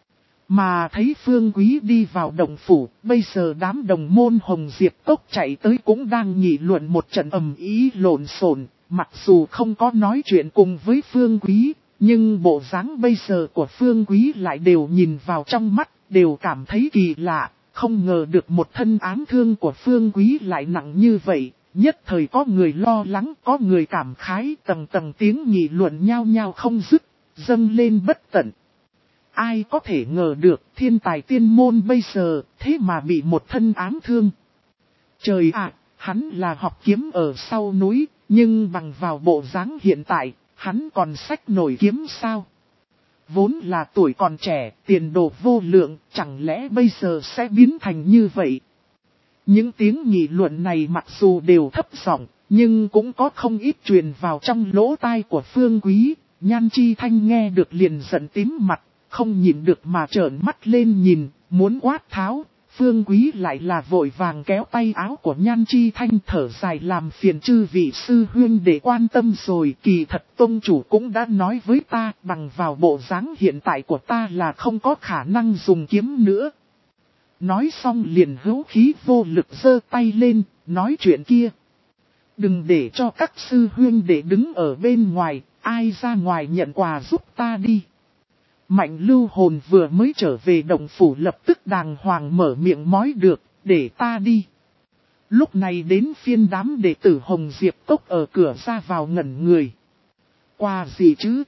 Mà thấy Phương Quý đi vào động phủ, bây giờ đám đồng môn Hồng Diệp Cốc chạy tới cũng đang nghị luận một trận ầm ĩ lộn xộn, mặc dù không có nói chuyện cùng với Phương Quý, nhưng bộ dáng bây giờ của Phương Quý lại đều nhìn vào trong mắt, đều cảm thấy kỳ lạ, không ngờ được một thân ám thương của Phương Quý lại nặng như vậy. Nhất thời có người lo lắng, có người cảm khái, tầng tầng tiếng nghị luận nhao nhao không dứt, dâng lên bất tận. Ai có thể ngờ được thiên tài tiên môn bây giờ, thế mà bị một thân ám thương. Trời ạ, hắn là học kiếm ở sau núi, nhưng bằng vào bộ dáng hiện tại, hắn còn xách nổi kiếm sao? Vốn là tuổi còn trẻ, tiền đồ vô lượng, chẳng lẽ bây giờ sẽ biến thành như vậy? Những tiếng nghị luận này mặc dù đều thấp giọng, nhưng cũng có không ít truyền vào trong lỗ tai của Phương Quý. Nhan Chi Thanh nghe được liền giận tím mặt, không nhìn được mà trợn mắt lên nhìn, muốn quát tháo. Phương Quý lại là vội vàng kéo tay áo của Nhan Chi Thanh, thở dài làm phiền chư vị sư huynh để quan tâm rồi. Kỳ thật tông chủ cũng đã nói với ta, bằng vào bộ dáng hiện tại của ta là không có khả năng dùng kiếm nữa. Nói xong liền hữu khí vô lực giơ tay lên, nói chuyện kia. Đừng để cho các sư huynh để đứng ở bên ngoài, ai ra ngoài nhận quà giúp ta đi. Mạnh Lưu Hồn vừa mới trở về động phủ lập tức đàng hoàng mở miệng mói được, để ta đi. Lúc này đến phiên đám đệ tử Hồng Diệp Cốc ở cửa ra vào ngẩn người. Quà gì chứ?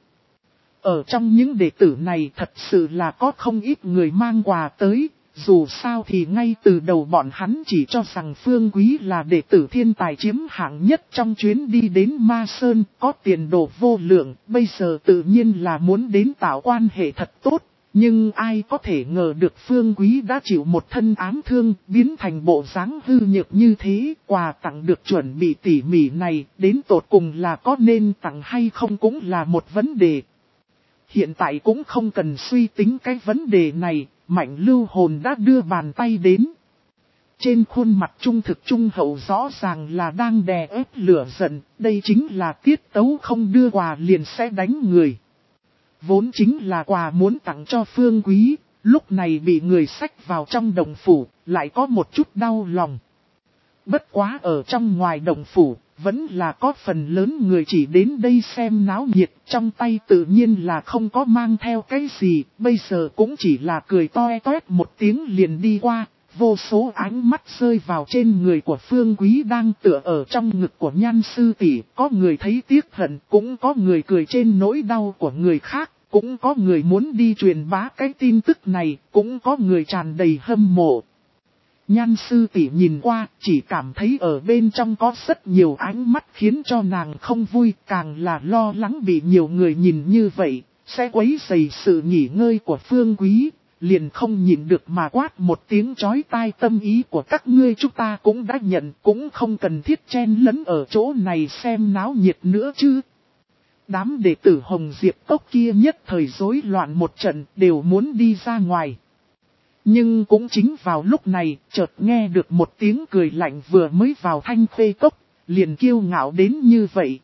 Ở trong những đệ tử này thật sự là có không ít người mang quà tới. Dù sao thì ngay từ đầu bọn hắn chỉ cho rằng Phương Quý là đệ tử thiên tài chiếm hạng nhất trong chuyến đi đến Ma Sơn, có tiền đồ vô lượng, bây giờ tự nhiên là muốn đến tạo quan hệ thật tốt. Nhưng ai có thể ngờ được Phương Quý đã chịu một thân ám thương, biến thành bộ dáng hư nhược như thế, quà tặng được chuẩn bị tỉ mỉ này, đến tột cùng là có nên tặng hay không cũng là một vấn đề. Hiện tại cũng không cần suy tính cái vấn đề này. Mạnh Lưu Hồn đã đưa bàn tay đến. Trên khuôn mặt trung thực trung hậu rõ ràng là đang đè ép lửa giận, đây chính là tiết tấu không đưa quà liền sẽ đánh người. Vốn chính là quà muốn tặng cho Phương Quý, lúc này bị người xách vào trong động phủ, lại có một chút đau lòng. Bất quá ở trong ngoài động phủ, vẫn là có phần lớn người chỉ đến đây xem náo nhiệt, trong tay tự nhiên là không có mang theo cái gì, bây giờ cũng chỉ là cười toe toét một tiếng liền đi qua, vô số ánh mắt rơi vào trên người của Phương Quý đang tựa ở trong ngực của Nhan sư tỷ, có người thấy tiếc hận, cũng có người cười trên nỗi đau của người khác, cũng có người muốn đi truyền bá cái tin tức này, cũng có người tràn đầy hâm mộ. Nhan sư tỷ nhìn qua, chỉ cảm thấy ở bên trong có rất nhiều ánh mắt khiến cho nàng không vui, càng là lo lắng bị nhiều người nhìn như vậy, sẽ quấy rầy sự nghỉ ngơi của Phương Quý, liền không nhìn được mà quát một tiếng chói tai tâm ý của các ngươi chúng ta cũng đã nhận, cũng không cần thiết chen lấn ở chỗ này xem náo nhiệt nữa chứ. Đám đệ tử Hồng Diệp Cốc kia nhất thời rối loạn một trận, đều muốn đi ra ngoài. Nhưng cũng chính vào lúc này, chợt nghe được một tiếng cười lạnh vừa mới vào Thanh Khê Cốc, liền kiêu ngạo đến như vậy.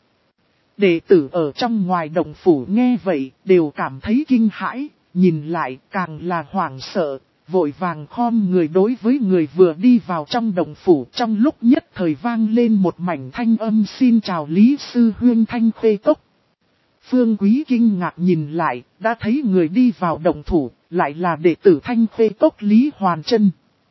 Đệ tử ở trong ngoài động phủ nghe vậy, đều cảm thấy kinh hãi, nhìn lại càng là hoảng sợ, vội vàng khom người đối với người vừa đi vào trong động phủ. Trong lúc nhất thời vang lên một mảnh thanh âm xin chào Lý Sư Huyên Thanh Khê Cốc. Phương Quý kinh ngạc nhìn lại, đã thấy người đi vào động thủ, lại là đệ tử Thanh Khê Cốc Lý Hoàn Trân.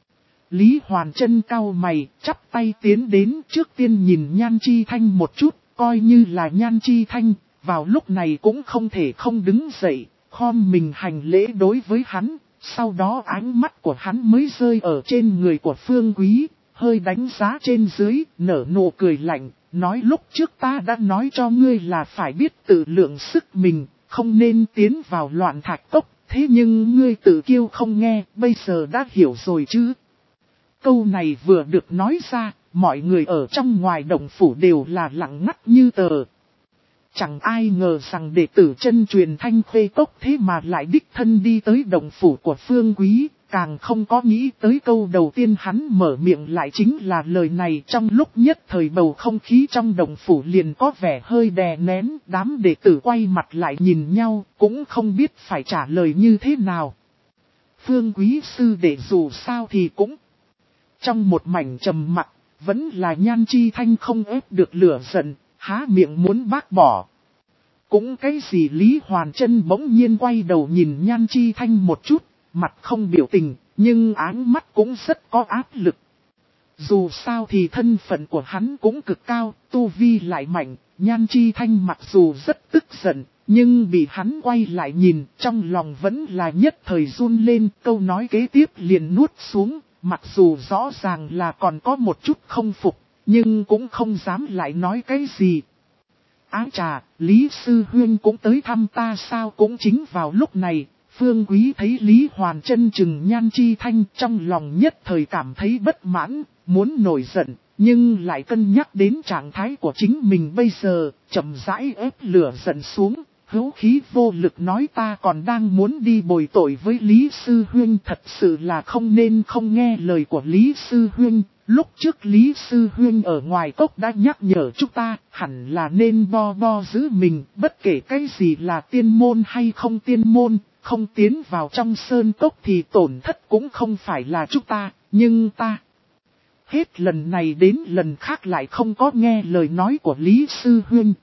Lý Hoàn Trân cau mày, chắp tay tiến đến, trước tiên nhìn Nhan Chi Thanh một chút, coi như là Nhan Chi Thanh, vào lúc này cũng không thể không đứng dậy, khom mình hành lễ đối với hắn, sau đó ánh mắt của hắn mới rơi ở trên người của Phương Quý, hơi đánh giá trên dưới, nở nụ cười lạnh. Nói lúc trước ta đã nói cho ngươi là phải biết tự lượng sức mình, không nên tiến vào loạn thạch cốc, thế nhưng ngươi tự kiêu không nghe, bây giờ đã hiểu rồi chứ. Câu này vừa được nói ra, mọi người ở trong ngoài động phủ đều là lặng ngắt như tờ. Chẳng ai ngờ rằng đệ tử chân truyền Thanh Khê Cốc thế mà lại đích thân đi tới động phủ của Phương Quý. Càng không có nghĩ tới câu đầu tiên hắn mở miệng lại chính là lời này. Trong lúc nhất thời bầu không khí trong động phủ liền có vẻ hơi đè nén. Đám đệ tử quay mặt lại nhìn nhau, cũng không biết phải trả lời như thế nào. Phương Quý sư đệ dù sao thì cũng trong một mảnh trầm mặc, vẫn là Nhan Chi Thanh không ép được lửa giận, há miệng muốn bác bỏ. Cũng cái gì Lý Hoàn Trân bỗng nhiên quay đầu nhìn Nhan Chi Thanh một chút. Mặt không biểu tình, nhưng áng mắt cũng rất có áp lực. Dù sao thì thân phận của hắn cũng cực cao, tu vi lại mạnh, Nhan Chi Thanh mặc dù rất tức giận, nhưng bị hắn quay lại nhìn, trong lòng vẫn là nhất thời run lên, câu nói kế tiếp liền nuốt xuống, mặc dù rõ ràng là còn có một chút không phục, nhưng cũng không dám lại nói cái gì. Ái trà, Lý Sư Huyên cũng tới thăm ta sao? Cũng chính vào lúc này, Phương Quý thấy Lý Hoàn Trân chừng Nhan Chi Thanh, trong lòng nhất thời cảm thấy bất mãn, muốn nổi giận, nhưng lại cân nhắc đến trạng thái của chính mình bây giờ, chậm rãi ép lửa giận xuống, hữu khí vô lực nói ta còn đang muốn đi bồi tội với Lý Sư Huyên, thật sự là không nên không nghe lời của Lý Sư Huyên. Lúc trước Lý Sư Huyên ở ngoài cốc đã nhắc nhở chúng ta, hẳn là nên bo bo giữ mình, bất kể cái gì là tiên môn hay không tiên môn, không tiến vào trong sơn cốc thì tổn thất cũng không phải là chúng ta, nhưng ta. Hết lần này đến lần khác lại không có nghe lời nói của Lý Sư Huyên.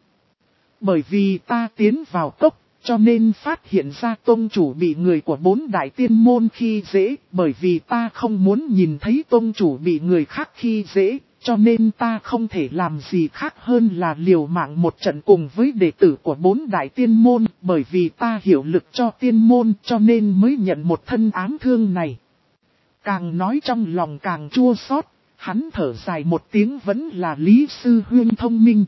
Bởi vì ta tiến vào cốc, cho nên phát hiện ra tông chủ bị người của bốn đại tiên môn khi dễ, bởi vì ta không muốn nhìn thấy tông chủ bị người khác khi dễ, cho nên ta không thể làm gì khác hơn là liều mạng một trận cùng với đệ tử của bốn đại tiên môn, bởi vì ta hiểu lực cho tiên môn cho nên mới nhận một thân ám thương này. Càng nói trong lòng càng chua xót, hắn thở dài một tiếng vẫn là Lý Sư Huyên thông minh.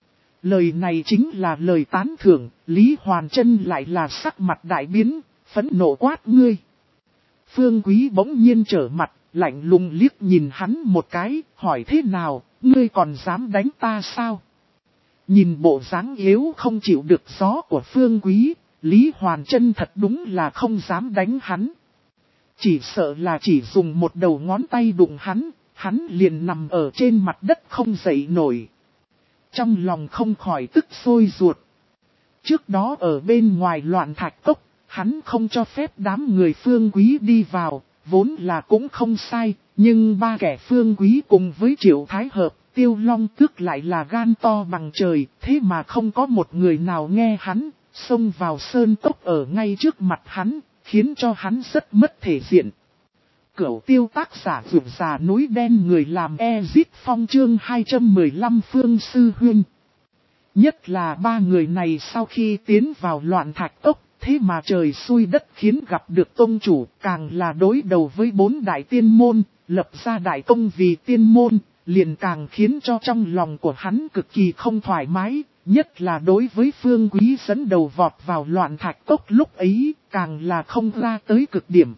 Lời này chính là lời tán thưởng, Lý Hoàn Trân lại là sắc mặt đại biến, phẫn nộ quát ngươi. Phương Quý bỗng nhiên trở mặt, lạnh lùng liếc nhìn hắn một cái, hỏi thế nào, ngươi còn dám đánh ta sao? Nhìn bộ dáng yếu không chịu được gió của Phương Quý, Lý Hoàn Trân thật đúng là không dám đánh hắn. Chỉ sợ là chỉ dùng một đầu ngón tay đụng hắn, hắn liền nằm ở trên mặt đất không dậy nổi. Trong lòng không khỏi tức sôi ruột. Trước đó ở bên ngoài loạn thạch cốc, hắn không cho phép đám người Phương Quý đi vào, vốn là cũng không sai, nhưng ba kẻ Phương Quý cùng với Triệu Thái Hợp, Tiêu Long Tước lại là gan to bằng trời, thế mà không có một người nào nghe hắn, xông vào sơn cốc ở ngay trước mặt hắn, khiến cho hắn rất mất thể diện. Cửu Tiêu tác giả vượt già núi đen người làm Ezit Phong chương hai trăm mười lăm Phương Sư Huyên. Nhất là ba người này sau khi tiến vào loạn thạch cốc, thế mà trời xui đất khiến gặp được tông chủ, càng là đối đầu với bốn đại tiên môn, lập ra đại công vì tiên môn, liền càng khiến cho trong lòng của hắn cực kỳ không thoải mái, nhất là đối với Phương Quý dẫn đầu vọt vào loạn thạch cốc lúc ấy, càng là không ra tới cực điểm.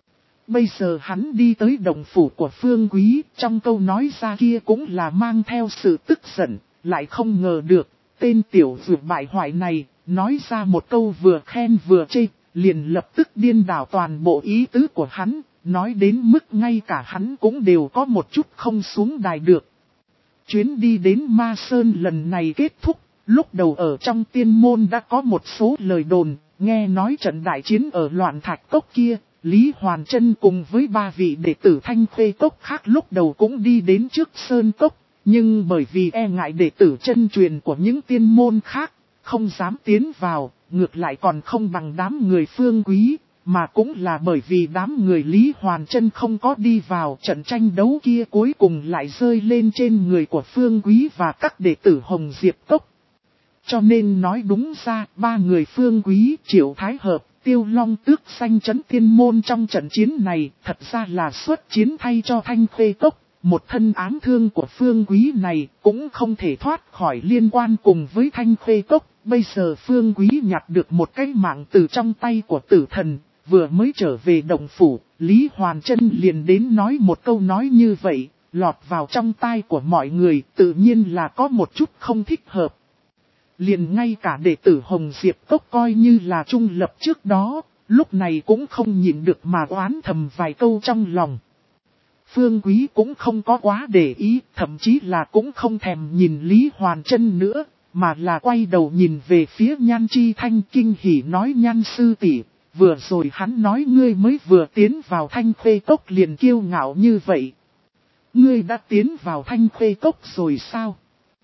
Bây giờ hắn đi tới đồng phủ của Phương Quý, trong câu nói ra kia cũng là mang theo sự tức giận, lại không ngờ được, tên tiểu vượt bại hoại này, nói ra một câu vừa khen vừa chê, liền lập tức điên đảo toàn bộ ý tứ của hắn, nói đến mức ngay cả hắn cũng đều có một chút không xuống đài được. Chuyến đi đến Ma Sơn lần này kết thúc, lúc đầu ở trong tiên môn đã có một số lời đồn, nghe nói trận đại chiến ở loạn thạch cốc kia. Lý Hoàn Trân cùng với ba vị đệ tử Thanh Khê Cốc khác lúc đầu cũng đi đến trước Sơn Cốc, nhưng bởi vì e ngại đệ tử chân truyền của những tiên môn khác, không dám tiến vào, ngược lại còn không bằng đám người Phương Quý, mà cũng là bởi vì đám người Lý Hoàn Trân không có đi vào trận tranh đấu kia cuối cùng lại rơi lên trên người của Phương Quý và các đệ tử Hồng Diệp Cốc. Cho nên nói đúng ra, ba người Phương Quý, Triệu Thái Hợp, Tiêu Long Tước sanh chấn tiên môn trong trận chiến này, thật ra là xuất chiến thay cho Thanh Khê Cốc. Một thân ám thương của Phương Quý này cũng không thể thoát khỏi liên quan cùng với Thanh Khê Cốc. Bây giờ Phương Quý nhặt được một cái mạng từ trong tay của tử thần, vừa mới trở về động phủ, Lý Hoàn Trân liền đến nói một câu nói như vậy, lọt vào trong tai của mọi người, tự nhiên là có một chút không thích hợp. Liền ngay cả đệ tử Hồng Diệp Cốc coi như là trung lập trước đó, lúc này cũng không nhịn được mà oán thầm vài câu trong lòng. Phương Quý cũng không có quá để ý, thậm chí là cũng không thèm nhìn Lý Hoàn Trân nữa, mà là quay đầu nhìn về phía Nhan Chi Thanh kinh hỉ nói Nhan sư tỷ, vừa rồi hắn nói ngươi mới vừa tiến vào Thanh Khê Cốc liền kiêu ngạo như vậy. Ngươi đã tiến vào Thanh Khê Cốc rồi sao?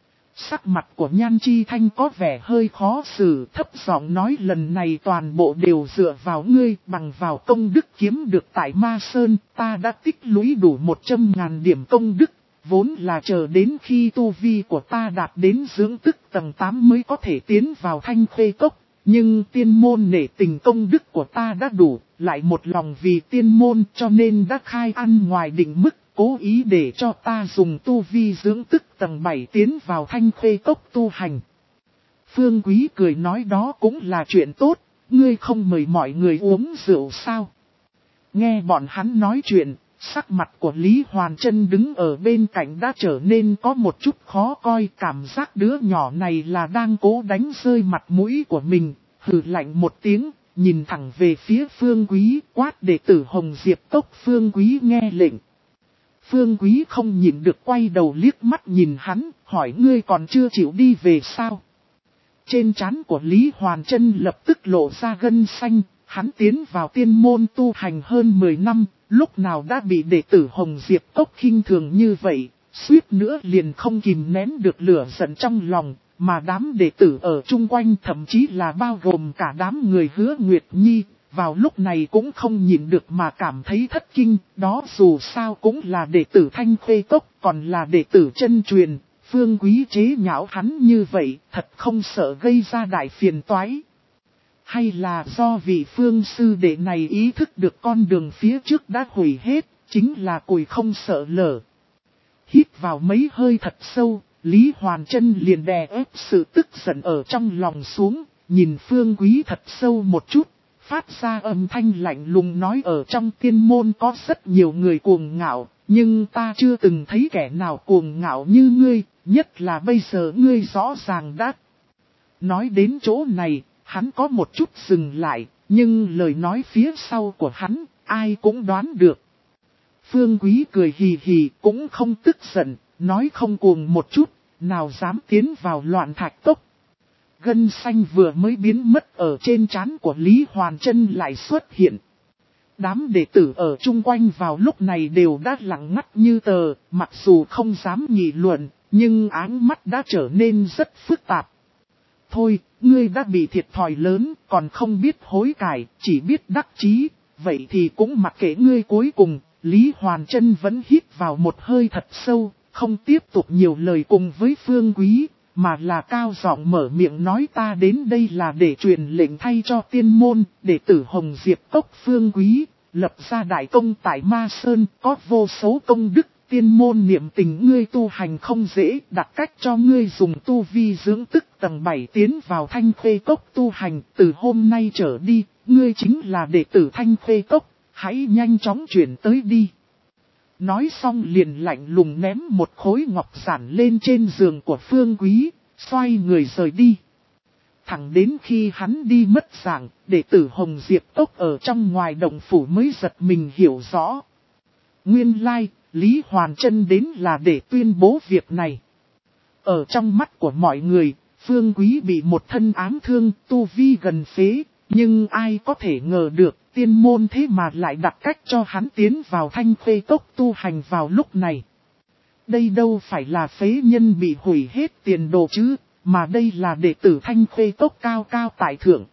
Sắc mặt của Nhan Chi Thanh có vẻ hơi khó xử, thấp giọng nói lần này toàn bộ đều dựa vào ngươi, bằng vào công đức kiếm được tại Ma Sơn, ta đã tích lũy đủ một trăm ngàn điểm công đức, vốn là chờ đến khi tu vi của ta đạt đến dưỡng tức tầng tám mới có thể tiến vào Thanh Khê Cốc, nhưng tiên môn nể tình công đức của ta đã đủ, lại một lòng vì tiên môn cho nên đã khai ăn ngoài định mức. Cố ý để cho ta dùng tu vi dưỡng tức tầng bảy tiến vào Thanh Khê Cốc tu hành. Phương Quý cười nói đó cũng là chuyện tốt, ngươi không mời mọi người uống rượu sao? Nghe bọn hắn nói chuyện, sắc mặt của Lý Hoàn Trân đứng ở bên cạnh đã trở nên có một chút khó coi, cảm giác đứa nhỏ này là đang cố đánh rơi mặt mũi của mình, hừ lạnh một tiếng, nhìn thẳng về phía Phương Quý, quát đệ tử Hồng Diệp Cốc. Phương Quý nghe lệnh. Phương Quý không nhịn được quay đầu liếc mắt nhìn hắn, hỏi ngươi còn chưa chịu đi về sao? Trên trán của Lý Hoàn Trân lập tức lộ ra gân xanh, hắn tiến vào tiên môn tu hành hơn mười năm, lúc nào đã bị đệ tử Hồng Diệp Cốc khinh thường như vậy, suýt nữa liền không kìm nén được lửa giận trong lòng, mà đám đệ tử ở chung quanh thậm chí là bao gồm cả đám người Hứa Nguyệt Nhi, vào lúc này cũng không nhịn được mà cảm thấy thất kinh, đó dù sao cũng là đệ tử Thanh Khuê Cốc, còn là đệ tử chân truyền. Phương Quý chế nhạo hắn như vậy, thật không sợ gây ra đại phiền toái. Hay là do vị phương sư đệ này ý thức được con đường phía trước đã hủy hết, chính là cùi không sợ lở. Hít vào mấy hơi thật sâu, Lý Hoàn Trân liền đè ép sự tức giận ở trong lòng xuống, nhìn Phương Quý thật sâu một chút, phát ra âm thanh lạnh lùng nói ở trong tiên môn có rất nhiều người cuồng ngạo, nhưng ta chưa từng thấy kẻ nào cuồng ngạo như ngươi. Nhất là bây giờ ngươi rõ ràng đã. Nói đến chỗ này, hắn có một chút dừng lại, nhưng lời nói phía sau của hắn, ai cũng đoán được. Phương Quý cười hì hì cũng không tức giận, nói không cuồng một chút, nào dám tiến vào loạn thạch cốc. Gân xanh vừa mới biến mất ở trên trán của Lý Hoàn Trân lại xuất hiện. Đám đệ tử ở chung quanh vào lúc này đều đã lặng ngắt như tờ, mặc dù không dám nghị luận. Nhưng áng mắt đã trở nên rất phức tạp. Thôi, ngươi đã bị thiệt thòi lớn, còn không biết hối cải, chỉ biết đắc chí. Vậy thì cũng mặc kệ ngươi cuối cùng, Lý Hoàn Trân vẫn hít vào một hơi thật sâu, không tiếp tục nhiều lời cùng với Phương Quý, mà là cao giọng mở miệng nói ta đến đây là để truyền lệnh thay cho tiên môn, đệ tử Hồng Diệp Cốc. Phương Quý, lập ra đại công tại Ma Sơn, có vô số công đức. Tiên môn niệm tình ngươi tu hành không dễ, đặt cách cho ngươi dùng tu vi dưỡng tức tầng bảy tiến vào Thanh Khuê Cốc tu hành, từ hôm nay trở đi, ngươi chính là đệ tử Thanh Khuê Cốc, hãy nhanh chóng chuyển tới đi. Nói xong liền lạnh lùng ném một khối ngọc giản lên trên giường của Phương Quý, xoay người rời đi. Thẳng đến khi hắn đi mất dạng, đệ tử Hồng Diệp Cốc ở trong ngoài động phủ mới giật mình hiểu rõ. Nguyên lai, Lý Hoàn Trân đến là để tuyên bố việc này. Ở trong mắt của mọi người, Phương Quý bị một thân ám thương tu vi gần phế, nhưng ai có thể ngờ được tiên môn thế mà lại đặt cách cho hắn tiến vào Thanh Khuê Cốc tu hành vào lúc này. Đây đâu phải là phế nhân bị hủy hết tiền đồ chứ, mà đây là đệ tử Thanh Khuê Cốc cao cao tại thượng.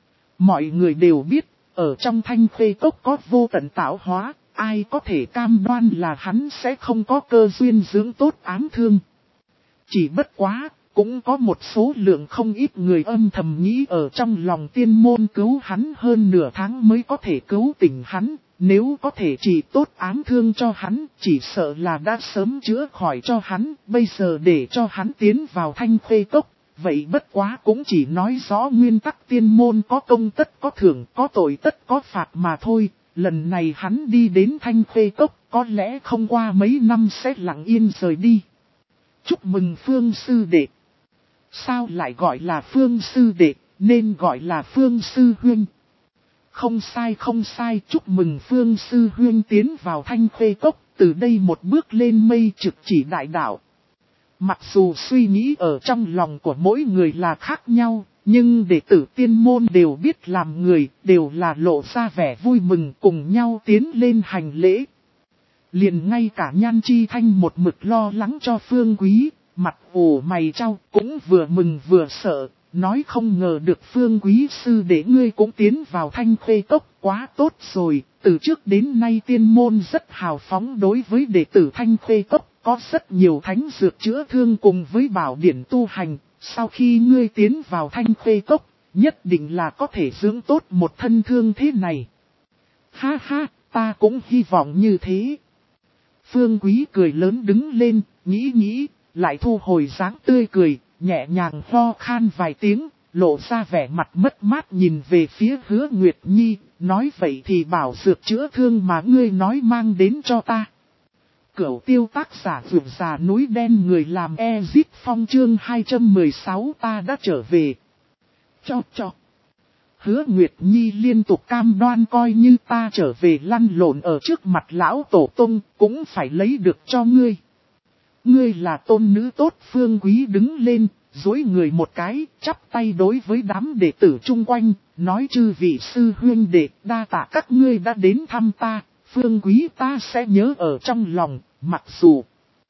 Mọi người đều biết, ở trong Thanh Khuê Cốc có vô tận tạo hóa. Ai có thể cam đoan là hắn sẽ không có cơ duyên dưỡng tốt ám thương. Chỉ bất quá, cũng có một số lượng không ít người âm thầm nghĩ ở trong lòng tiên môn cứu hắn hơn nửa tháng mới có thể cứu tỉnh hắn. Nếu có thể trị tốt ám thương cho hắn, chỉ sợ là đã sớm chữa khỏi cho hắn. Bây giờ để cho hắn tiến vào Thanh Khuê Cốc, vậy bất quá cũng chỉ nói rõ nguyên tắc tiên môn có công tất có thưởng, có tội tất có phạt mà thôi. Lần này hắn đi đến Thanh Khuê Cốc, có lẽ không qua mấy năm sẽ lặng yên rời đi. Chúc mừng Phương Sư Đệ. Sao lại gọi là Phương Sư Đệ, nên gọi là Phương Sư Huynh. Không sai không sai, chúc mừng Phương Sư Huynh tiến vào Thanh Khuê Cốc, từ đây một bước lên mây trực chỉ đại đạo. Mặc dù suy nghĩ ở trong lòng của mỗi người là khác nhau, nhưng đệ tử tiên môn đều biết làm người, đều là lộ ra vẻ vui mừng cùng nhau tiến lên hành lễ. Liền ngay cả Nhan Chi Thanh một mực lo lắng cho Phương Quý, mặt ủ mày trao cũng vừa mừng vừa sợ, nói không ngờ được Phương Quý sư đệ ngươi cũng tiến vào Thanh Khuê Cốc, quá tốt rồi, từ trước đến nay tiên môn rất hào phóng đối với đệ tử Thanh Khuê Cốc, có rất nhiều thánh dược chữa thương cùng với bảo điển tu hành, sau khi ngươi tiến vào Thanh Khuê Cốc, nhất định là có thể dưỡng tốt một thân thương thế này. Ha ha, ta cũng hy vọng như thế. Phương Quý cười lớn đứng lên, nghĩ nghĩ, lại thu hồi dáng tươi cười, nhẹ nhàng ho khan vài tiếng, lộ ra vẻ mặt mất mát nhìn về phía Hứa Nguyệt Nhi, nói vậy thì bảo dược chữa thương mà ngươi nói mang đến cho ta. Cửu tiêu tác giả vượt già núi đen người làm Ezit Phong chương hai trăm mười sáu ta đã trở về. Cho cho. Hứa Nguyệt Nhi liên tục cam đoan coi như ta trở về lăn lộn ở trước mặt lão tổ tông cũng phải lấy được cho ngươi. Ngươi là tôn nữ tốt. Phương Quý đứng lên, duỗi người một cái, chắp tay đối với đám đệ tử chung quanh, nói chư vị sư huynh đệ đa tạ các ngươi đã đến thăm ta, Phương Quý ta sẽ nhớ ở trong lòng, mặc dù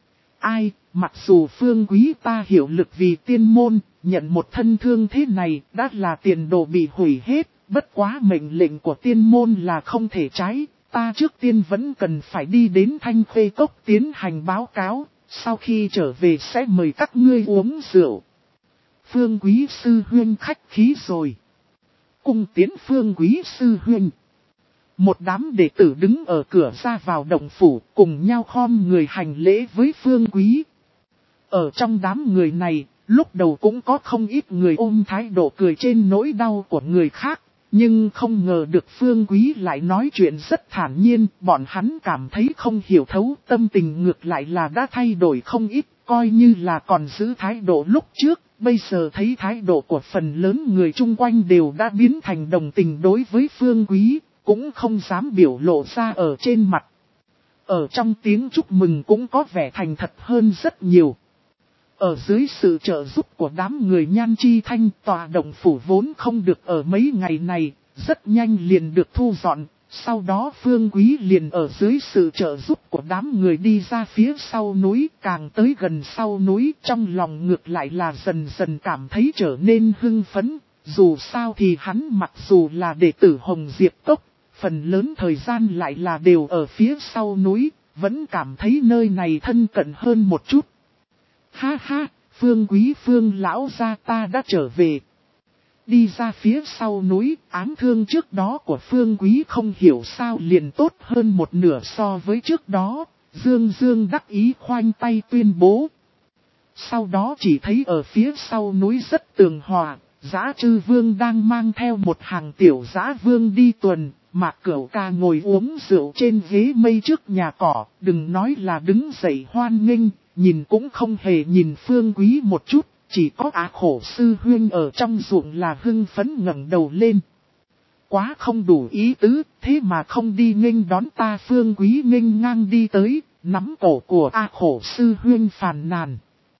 ai, mặc dù Phương Quý ta hiệu lực vì tiên môn, nhận một thân thương thế này đã là tiền đồ bị hủy hết, bất quá mệnh lệnh của tiên môn là không thể trái, ta trước tiên vẫn cần phải đi đến Thanh Khê Cốc tiến hành báo cáo, sau khi trở về sẽ mời các ngươi uống rượu. Phương Quý sư huynh khách khí rồi. Cung tiến Phương Quý sư huynh. Một đám đệ tử đứng ở cửa ra vào động phủ cùng nhau khom người hành lễ với Phương Quý. Ở trong đám người này, lúc đầu cũng có không ít người ôm thái độ cười trên nỗi đau của người khác. Nhưng không ngờ được Phương Quý lại nói chuyện rất thản nhiên, bọn hắn cảm thấy không hiểu thấu, tâm tình ngược lại là đã thay đổi không ít, coi như là còn giữ thái độ lúc trước, bây giờ thấy thái độ của phần lớn người chung quanh đều đã biến thành đồng tình đối với Phương Quý, cũng không dám biểu lộ ra ở trên mặt. Ở trong tiếng chúc mừng cũng có vẻ thành thật hơn rất nhiều. Ở dưới sự trợ giúp của đám người Nhan Chi Thanh, tòa động phủ vốn không được ở mấy ngày này, rất nhanh liền được thu dọn. Sau đó Phương Quý liền ở dưới sự trợ giúp của đám người đi ra phía sau núi, càng tới gần sau núi, trong lòng ngược lại là dần dần cảm thấy trở nên hưng phấn. Dù sao thì hắn mặc dù là đệ tử Hồng Diệp Cốc, phần lớn thời gian lại là đều ở phía sau núi, vẫn cảm thấy nơi này thân cận hơn một chút. Ha ha, Phương Quý Phương lão gia ta đã trở về. Đi ra phía sau núi, ám thương trước đó của Phương Quý không hiểu sao liền tốt hơn một nửa so với trước đó, Dương Dương đắc ý khoanh tay tuyên bố. Sau đó chỉ thấy ở phía sau núi rất tường hòa, Dã Trư Vương đang mang theo một hàng tiểu dã vương đi tuần, Mạc Cửu Ca ngồi uống rượu trên ghế mây trước nhà cỏ, đừng nói là đứng dậy hoan nghênh, nhìn cũng không hề nhìn Phương Quý một chút, chỉ có Á Khổ sư huynh ở trong ruộng là hưng phấn ngẩng đầu lên. Quá không đủ ý tứ, thế mà không đi nghênh đón ta. Phương Quý nghênh ngang đi tới, nắm cổ của A Khổ sư huynh phàn nàn.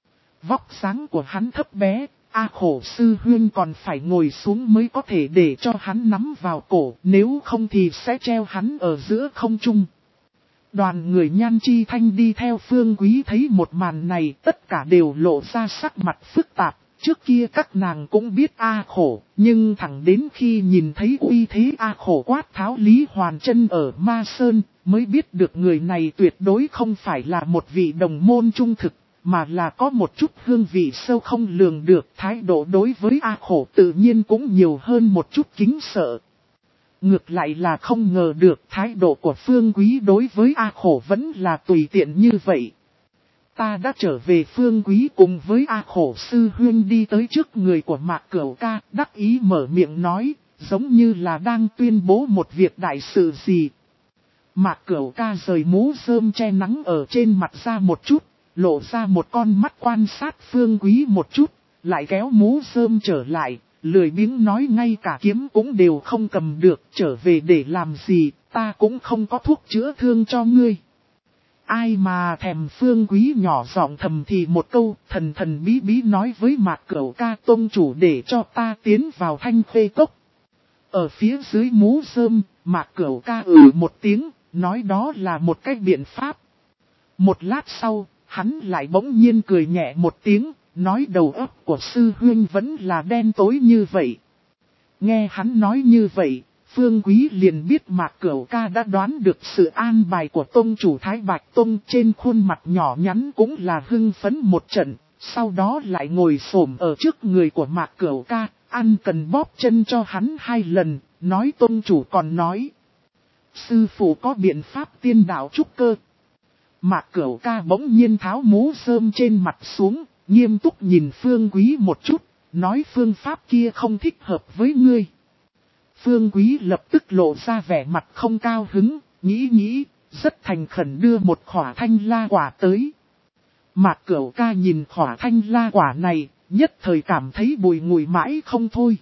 Vóc dáng của hắn thấp bé, A Khổ sư huynh còn phải ngồi xuống mới có thể để cho hắn nắm vào cổ, nếu không thì sẽ treo hắn ở giữa không trung. Đoàn người Nhan Chi Thanh đi theo Phương Quý thấy một màn này, tất cả đều lộ ra sắc mặt phức tạp. Trước kia các nàng cũng biết A Khổ, nhưng thẳng đến khi nhìn thấy uy thế A Khổ quát tháo Lý Hoàn Chân ở Ma Sơn, mới biết được người này tuyệt đối không phải là một vị đồng môn trung thực, mà là có một chút hương vị sâu không lường được. Thái độ đối với A Khổ tự nhiên cũng nhiều hơn một chút kính sợ. Ngược lại là không ngờ được thái độ của Phương Quý đối với A Khổ vẫn là tùy tiện như vậy. Ta đã trở về. Phương Quý cùng với A Khổ sư huynh đi tới trước người của Mạc Cửu Ca, đắc ý mở miệng nói, giống như là đang tuyên bố một việc đại sự gì. Mạc Cửu Ca rời mũ rơm che nắng ở trên mặt ra một chút, lộ ra một con mắt quan sát Phương Quý một chút, lại kéo mũ rơm trở lại. Lười biếng nói ngay cả kiếm cũng đều không cầm được, trở về để làm gì, ta cũng không có thuốc chữa thương cho ngươi. Ai mà thèm. Phương Quý nhỏ giọng thầm thì một câu, thần thần bí bí nói với Mạc Cửu Ca, tông chủ để cho ta tiến vào Thanh Khê Cốc. Ở phía dưới mũ rơm, Mạc Cửu Ca ừ một tiếng, nói đó là một cách biện pháp. Một lát sau, hắn lại bỗng nhiên cười nhẹ một tiếng, nói đầu óc của sư huynh vẫn là đen tối như vậy. Nghe hắn nói như vậy, Phương Quý liền biết Mạc Cửu Ca đã đoán được sự an bài của tông chủ Thái Bạch Tông. Trên khuôn mặt nhỏ nhắn cũng là hưng phấn một trận, sau đó lại ngồi xổm ở trước người của Mạc Cửu Ca, ăn cần bóp chân cho hắn hai lần, nói tông chủ còn nói. Sư phụ có biện pháp tiên đạo trúc cơ. Mạc Cửu Ca bỗng nhiên tháo mũ rơm trên mặt xuống, nghiêm túc nhìn Phương Quý một chút, nói phương pháp kia không thích hợp với ngươi. Phương Quý lập tức lộ ra vẻ mặt không cao hứng, nghĩ nghĩ, rất thành khẩn đưa một khỏa thanh la quả tới. Mạc Cửu Ca nhìn khỏa thanh la quả này, nhất thời cảm thấy bùi ngùi mãi không thôi.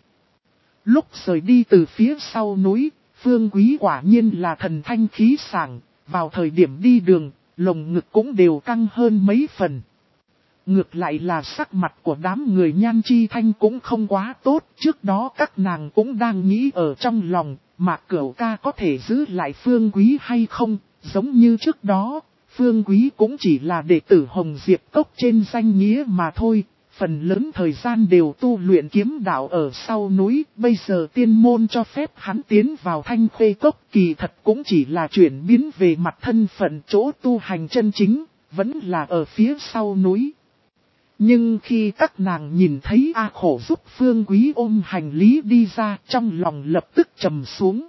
Lúc rời đi từ phía sau núi, Phương Quý quả nhiên là thần thanh khí sảng, vào thời điểm đi đường, lồng ngực cũng đều căng hơn mấy phần. Ngược lại là sắc mặt của đám người Nhan Chi Thanh cũng không quá tốt, trước đó các nàng cũng đang nghĩ ở trong lòng, Mạc Cửu Ca có thể giữ lại Phương Quý hay không, giống như trước đó, Phương Quý cũng chỉ là đệ tử Hồng Diệp Cốc trên danh nghĩa mà thôi, phần lớn thời gian đều tu luyện kiếm đạo ở sau núi, bây giờ tiên môn cho phép hắn tiến vào Thanh Khê Cốc, kỳ thật cũng chỉ là chuyển biến về mặt thân phận, chỗ tu hành chân chính, vẫn là ở phía sau núi. Nhưng khi các nàng nhìn thấy A Khổ giúp Phương Quý ôm hành lý đi ra, trong lòng lập tức trầm xuống.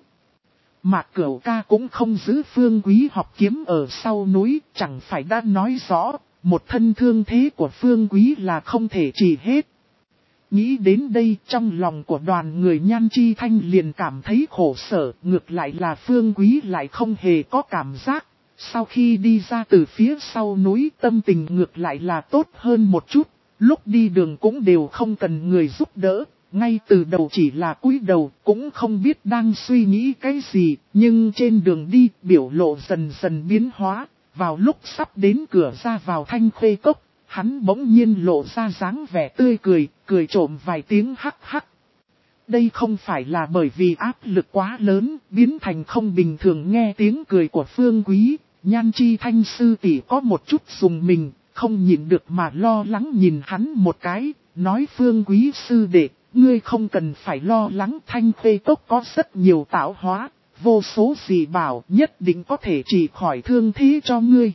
Mạc Cửu Ca cũng không giữ Phương Quý học kiếm ở sau núi, chẳng phải đã nói rõ, một thân thương thế của Phương Quý là không thể trị hết. Nghĩ đến đây, trong lòng của đoàn người Nhan Chi Thanh liền cảm thấy khổ sở, ngược lại là Phương Quý lại không hề có cảm giác. Sau khi đi ra từ phía sau núi, tâm tình ngược lại là tốt hơn một chút, lúc đi đường cũng đều không cần người giúp đỡ, ngay từ đầu chỉ là cúi đầu, cũng không biết đang suy nghĩ cái gì, nhưng trên đường đi, biểu lộ dần dần biến hóa, vào lúc sắp đến cửa ra vào Thanh Khê Cốc, hắn bỗng nhiên lộ ra dáng vẻ tươi cười, cười trộm vài tiếng hắc hắc. Đây không phải là bởi vì áp lực quá lớn, biến thành không bình thường nghe tiếng cười của Phương Quý. Nhan Chi Thanh sư tỷ có một chút dùng mình, không nhịn được mà lo lắng nhìn hắn một cái, nói Phương Quý sư đệ, ngươi không cần phải lo lắng, Thanh Khê Cốc có rất nhiều tạo hóa, vô số dị bảo nhất định có thể trị khỏi thương thế cho ngươi.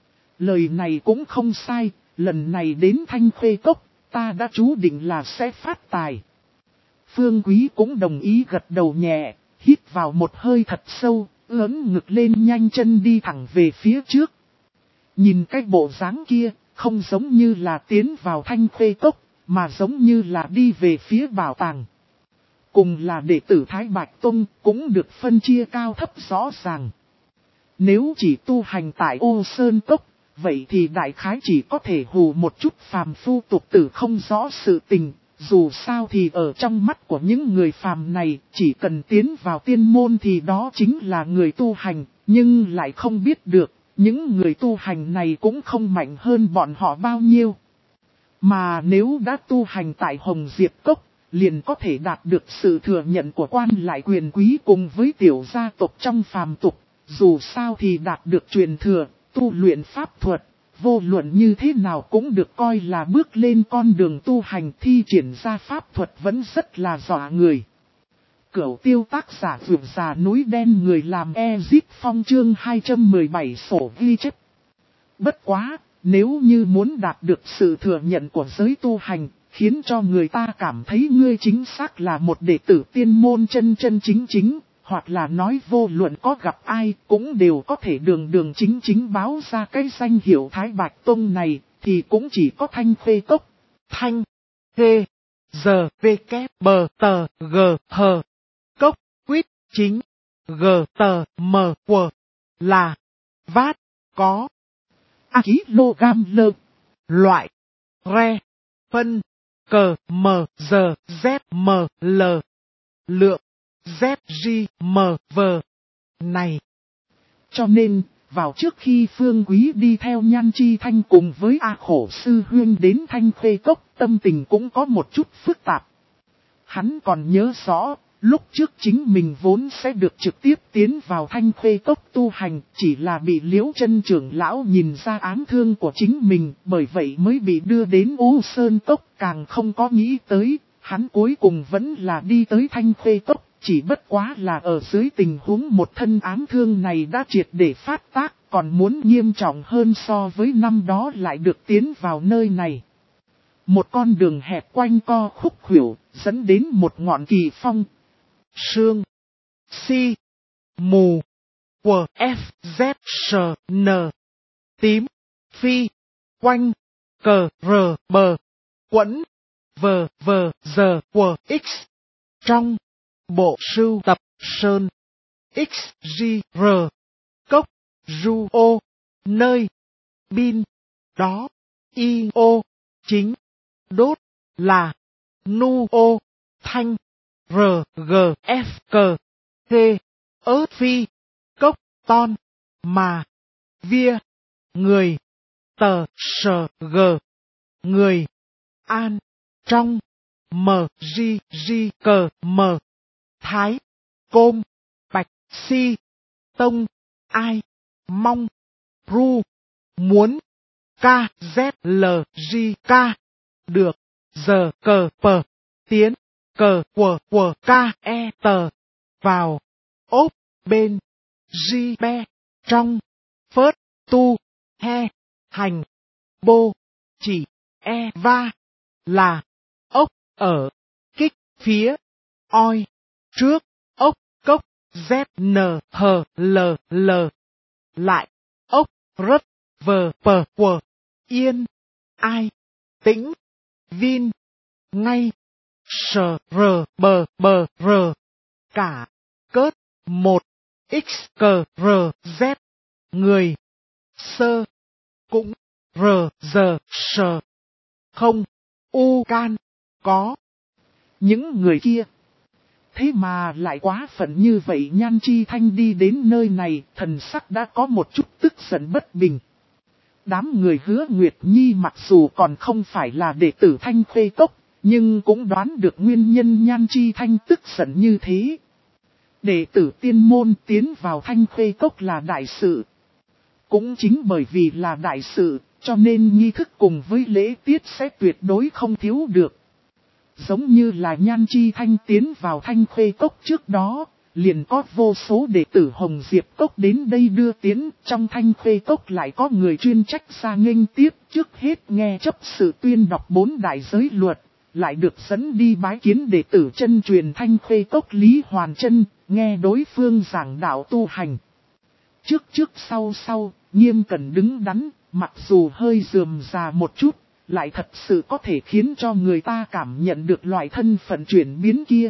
Lời này cũng không sai, lần này đến Thanh Khê Cốc, ta đã chú định là sẽ phát tài. Phương Quý cũng đồng ý gật đầu nhẹ, hít vào một hơi thật sâu. Ướn ngực lên nhanh chân đi thẳng về phía trước. Nhìn cái bộ dáng kia, không giống như là tiến vào Thanh Khê Cốc, mà giống như là đi về phía bảo tàng. Cùng là đệ tử Thái Bạch Tông, cũng được phân chia cao thấp rõ ràng. Nếu chỉ tu hành tại Ô Sơn Cốc, vậy thì đại khái chỉ có thể hù một chút phàm phu tục tử không rõ sự tình. Dù sao thì ở trong mắt của những người phàm này, chỉ cần tiến vào tiên môn thì đó chính là người tu hành, nhưng lại không biết được, những người tu hành này cũng không mạnh hơn bọn họ bao nhiêu. Mà nếu đã tu hành tại Hồng Diệp Cốc, liền có thể đạt được sự thừa nhận của quan lại quyền quý cùng với tiểu gia tộc trong phàm tục, dù sao thì đạt được truyền thừa, tu luyện pháp thuật. Vô luận như thế nào cũng được coi là bước lên con đường tu hành, thi triển ra pháp thuật vẫn rất là dọa người. Cửu tiêu tác giả vượt già núi đen người làm Ezip Phong chương hai trăm mười bảy sổ ghi chép. Bất quá, nếu như muốn đạt được sự thừa nhận của giới tu hành, khiến cho người ta cảm thấy ngươi chính xác là một đệ tử tiên môn chân chân chính chính. Hoặc là nói vô luận có gặp ai cũng đều có thể đường đường chính chính báo ra cái danh hiệu Thái Bạch Tông này, thì cũng chỉ có Thanh Khê Cốc. Thanh, Khê, giờ, v, k, b, t, g, h, cốc, quyết, chính, g, t, m, q, là, vát, có, a, kg lơ, loại, re, phân, cờ, m, giờ, z, m, l, lượng. Z, G, M, V, này. Cho nên, vào trước khi Phương Quý đi theo Nhan Chi Thanh cùng với A Khổ Sư Huyên đến Thanh Khê Cốc, tâm tình cũng có một chút phức tạp. Hắn còn nhớ rõ, lúc trước chính mình vốn sẽ được trực tiếp tiến vào Thanh Khê Cốc tu hành, chỉ là bị Liễu Chân trưởng lão nhìn ra ám thương của chính mình, bởi vậy mới bị đưa đến Ô Sơn Cốc, càng không có nghĩ tới, hắn cuối cùng vẫn là đi tới Thanh Khê Cốc. Chỉ bất quá là ở dưới tình huống một thân ám thương này đã triệt để phát tác, còn muốn nghiêm trọng hơn so với năm đó lại được tiến vào nơi này. Một con đường hẹp quanh co khúc khuỷu, dẫn đến một ngọn kỳ phong. Sương, si, mù, quờ, f, z, s, n, tím, phi, quanh, cờ, r, bờ, quẫn, v, v, giờ, q, x. Trong bộ sưu tập Sơn, x, g, r, cốc, ru, ô, nơi, bin, đó, y, ô, chính, đốt, là, nu, ô, thanh, r, g, f, cờ, thê, ớt phi, cốc, ton, mà, via, người, tờ, sờ, g, người, an, trong, mờ, ri, ri, cờ, mờ, thái, côm, bạch, si, tông, ai, mong, ru, muốn, ca, z, l, g, ca, được, giờ, cờ, pờ, tiến, cờ, quờ, quờ, ca, e, tờ, vào, ốp, bên, gi, be, trong, phớt, tu, he, hành, bô, chỉ, e, va, là, ốc, ở, kích, phía, oi, trước, ốc, cốc, z, n, h, l, l, lại, ốc, rất, vờ, pờ, quờ, yên, ai, tĩnh, vin, ngay, sờ, r, bờ, bờ, r, cả, cớt, một, x, cờ, r, z, người, sơ, cũng, r, giờ, sờ, không, u, can, có. Những người kia thế mà lại quá phận như vậy. Nhan Chi Thanh đi đến nơi này, thần sắc đã có một chút tức giận bất bình. Đám người Hứa Nguyệt Nhi mặc dù còn không phải là đệ tử Thanh Khuê Cốc, nhưng cũng đoán được nguyên nhân Nhan Chi Thanh tức giận như thế. Đệ tử tiên môn tiến vào Thanh Khuê Cốc là đại sự. Cũng chính bởi vì là đại sự, cho nên nghi thức cùng với lễ tiết sẽ tuyệt đối không thiếu được. Giống như là Nhan Chi Thanh tiến vào Thanh Khuê Cốc trước đó, liền có vô số đệ tử Hồng Diệp Cốc đến đây đưa tiến. Trong Thanh Khuê Cốc lại có người chuyên trách ra nghênh tiếp, trước hết nghe chấp sự tuyên đọc bốn đại giới luật, lại được dẫn đi bái kiến đệ tử chân truyền Thanh Khuê Cốc Lý Hoàn Chân, nghe đối phương giảng đạo tu hành. Trước trước sau sau, nghiêm cẩn đứng đắn, mặc dù hơi rườm rà một chút, lại thật sự có thể khiến cho người ta cảm nhận được loại thân phận chuyển biến kia.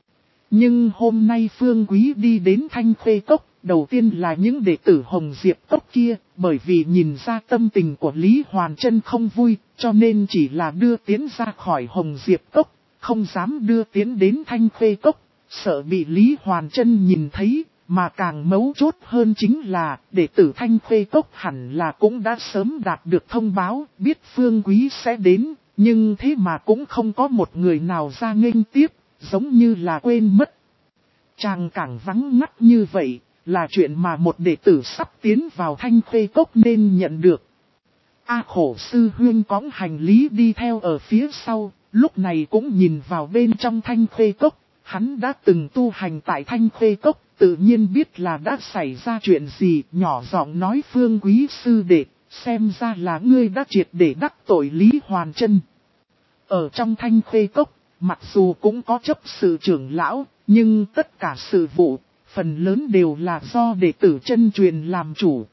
Nhưng hôm nay Phương Quý đi đến Thanh Khuê Cốc, đầu tiên là những đệ tử Hồng Diệp Cốc kia, bởi vì nhìn ra tâm tình của Lý Hoàn Chân không vui, cho nên chỉ là đưa tiến ra khỏi Hồng Diệp Cốc, không dám đưa tiến đến Thanh Khuê Cốc, sợ bị Lý Hoàn Chân nhìn thấy. Mà càng mấu chốt hơn chính là, đệ tử Thanh Khuê Cốc hẳn là cũng đã sớm đạt được thông báo, biết Phương Quý sẽ đến, nhưng thế mà cũng không có một người nào ra nghênh tiếp, giống như là quên mất. Chàng càng vắng ngắt như vậy, là chuyện mà một đệ tử sắp tiến vào Thanh Khuê Cốc nên nhận được. A Khổ Sư Huyên cõng hành lý đi theo ở phía sau, lúc này cũng nhìn vào bên trong Thanh Khuê Cốc, hắn đã từng tu hành tại Thanh Khuê Cốc. Tự nhiên biết là đã xảy ra chuyện gì, nhỏ giọng nói Phương Quý sư đệ, xem ra là ngươi đã triệt để đắc tội Lý Hoàn Chân. Ở trong Thanh Khuê Cốc, mặc dù cũng có chấp sự trưởng lão, nhưng tất cả sự vụ, phần lớn đều là do đệ tử chân truyền làm chủ.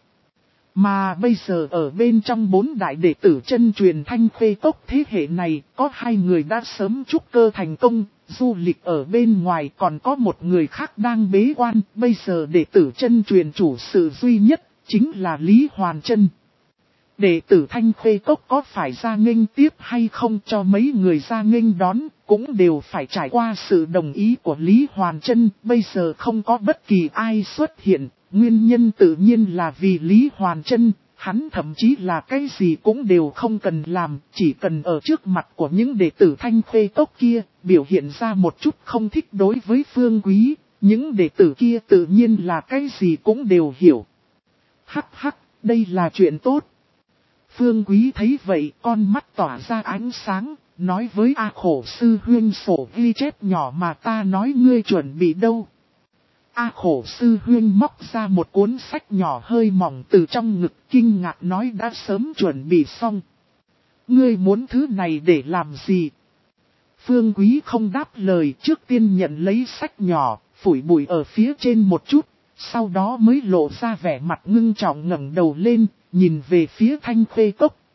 Mà bây giờ ở bên trong bốn đại đệ tử chân truyền Thanh Khuê Cốc thế hệ này, có hai người đã sớm trúc cơ thành công. Du lịch ở bên ngoài, còn có một người khác đang bế quan, bây giờ đệ tử chân truyền chủ sự duy nhất, chính là Lý Hoàn Chân. Đệ tử Thanh Khuê Cốc có phải ra nghênh tiếp hay không cho mấy người ra nghênh đón, cũng đều phải trải qua sự đồng ý của Lý Hoàn Chân. Bây giờ không có bất kỳ ai xuất hiện, nguyên nhân tự nhiên là vì Lý Hoàn Chân. Hắn thậm chí là cái gì cũng đều không cần làm, chỉ cần ở trước mặt của những đệ tử Thanh Khuê Cốc kia, biểu hiện ra một chút không thích đối với Phương Quý, những đệ tử kia tự nhiên là cái gì cũng đều hiểu. Hắc hắc, đây là chuyện tốt. Phương Quý thấy vậy, con mắt tỏa ra ánh sáng, nói với A Khổ Sư Huyên sổ ghi chép nhỏ mà ta nói ngươi chuẩn bị đâu. A Khổ Sư Huyên móc ra một cuốn sách nhỏ hơi mỏng từ trong ngực, kinh ngạc nói đã sớm chuẩn bị xong. Ngươi muốn thứ này để làm gì? Phương Quý không đáp lời, trước tiên nhận lấy sách nhỏ, phủi bụi ở phía trên một chút, sau đó mới lộ ra vẻ mặt ngưng trọng ngẩng đầu lên, nhìn về phía Thanh Khuê Cốc,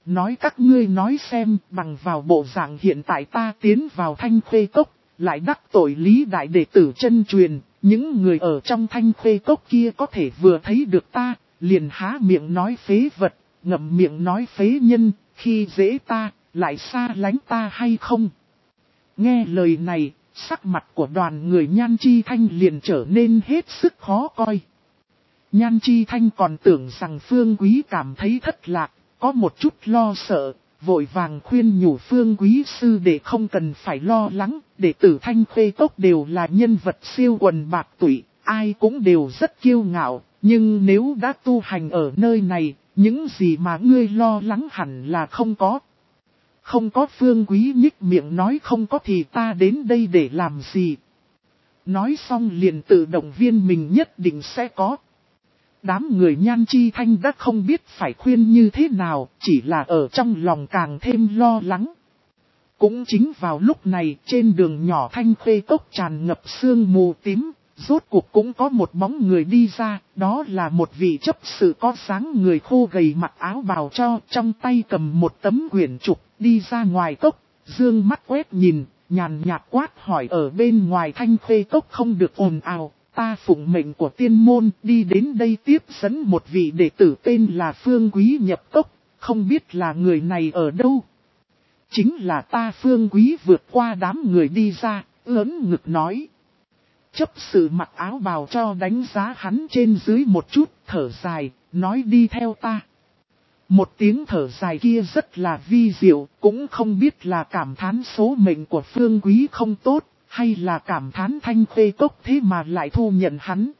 nói các ngươi nói xem, bằng vào bộ dạng hiện tại ta tiến vào Thanh Khê Cốc, lại đắc tội Lý đại đệ tử chân truyền, những người ở trong Thanh Khê Cốc kia có thể vừa thấy được ta, liền há miệng nói phế vật, ngậm miệng nói phế nhân, khi dễ ta, lại xa lánh ta hay không? Nghe lời này, sắc mặt của đoàn người Nhan Chi Thanh liền trở nên hết sức khó coi. Nhan Chi Thanh còn tưởng rằng Phương Quý cảm thấy thất lạc, có một chút lo sợ, vội vàng khuyên nhủ Phương Quý sư để không cần phải lo lắng, đệ tử Thanh Khê Cốc đều là nhân vật siêu quần bạc tụy, ai cũng đều rất kiêu ngạo, nhưng nếu đã tu hành ở nơi này, những gì mà ngươi lo lắng hẳn là không có. Không có. Phương Quý nhích miệng nói không có thì ta đến đây để làm gì. Nói xong liền tự động viên mình nhất định sẽ có. Đám người Nhan Chi Thanh đã không biết phải khuyên như thế nào, chỉ là ở trong lòng càng thêm lo lắng. Cũng chính vào lúc này, trên đường nhỏ Thanh Khê Cốc tràn ngập sương mù tím, rốt cuộc cũng có một bóng người đi ra, đó là một vị chấp sự có dáng người khô gầy mặc áo bào cho, trong tay cầm một tấm quyển trục, đi ra ngoài cốc, dương mắt quét nhìn, nhàn nhạt quát hỏi ở bên ngoài Thanh Khê Cốc không được ồn ào. Ta phụng mệnh của tiên môn đi đến đây tiếp dẫn một vị đệ tử tên là Phương Quý nhập cốc, không biết là người này ở đâu. Chính là ta. Phương Quý vượt qua đám người đi ra, lớn ngực nói. Chấp sự mặc áo bào cho đánh giá hắn trên dưới một chút, thở dài, nói đi theo ta. Một tiếng thở dài kia rất là vi diệu, cũng không biết là cảm thán số mệnh của Phương Quý không tốt, hay là cảm thán Thanh Khê Cốc thế mà lại thu nhận hắn.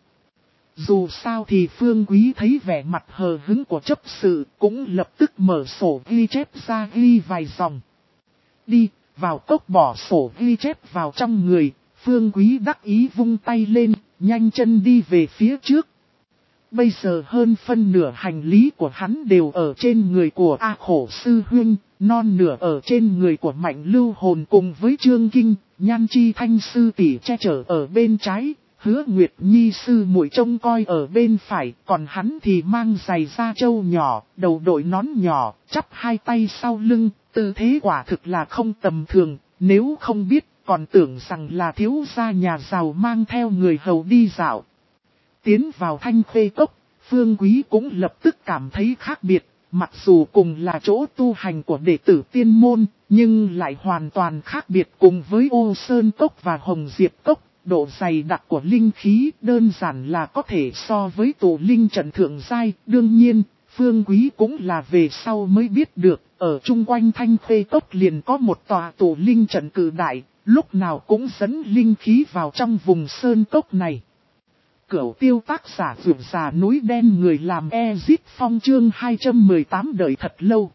Dù sao thì Phương Quý thấy vẻ mặt hờ hững của chấp sự, cũng lập tức mở sổ ghi chép ra ghi vài dòng. Đi, vào cốc bỏ sổ ghi chép vào trong người, Phương Quý đắc ý vung tay lên, nhanh chân đi về phía trước. Bây giờ hơn phân nửa hành lý của hắn đều ở trên người của A Khổ Sư Huynh, non nửa ở trên người của Mạnh Lưu Hồn cùng với Trương Kinh, Nhan Chi Thanh sư tỷ che chở ở bên trái, Hứa Nguyệt Nhi sư muội trông coi ở bên phải, còn hắn thì mang giày da trâu nhỏ, đầu đội nón nhỏ, chắp hai tay sau lưng, tư thế quả thực là không tầm thường, nếu không biết còn tưởng rằng là thiếu gia nhà giàu mang theo người hầu đi dạo. Tiến vào Thanh Khê Cốc, Phương Quý cũng lập tức cảm thấy khác biệt, mặc dù cùng là chỗ tu hành của đệ tử tiên môn, nhưng lại hoàn toàn khác biệt cùng với Ô Sơn Cốc và Hồng Diệp Cốc, độ dày đặc của linh khí đơn giản là có thể so với tổ linh trận thượng giai. Đương nhiên, Phương Quý cũng là về sau mới biết được, ở chung quanh Thanh Khê Cốc liền có một tòa tổ linh trận cử đại, lúc nào cũng dẫn linh khí vào trong vùng Sơn Cốc này. Cửu tiêu tác giả vượt già núi đen người làm Ezit Phong chương hai trăm mười tám đợi thật lâu.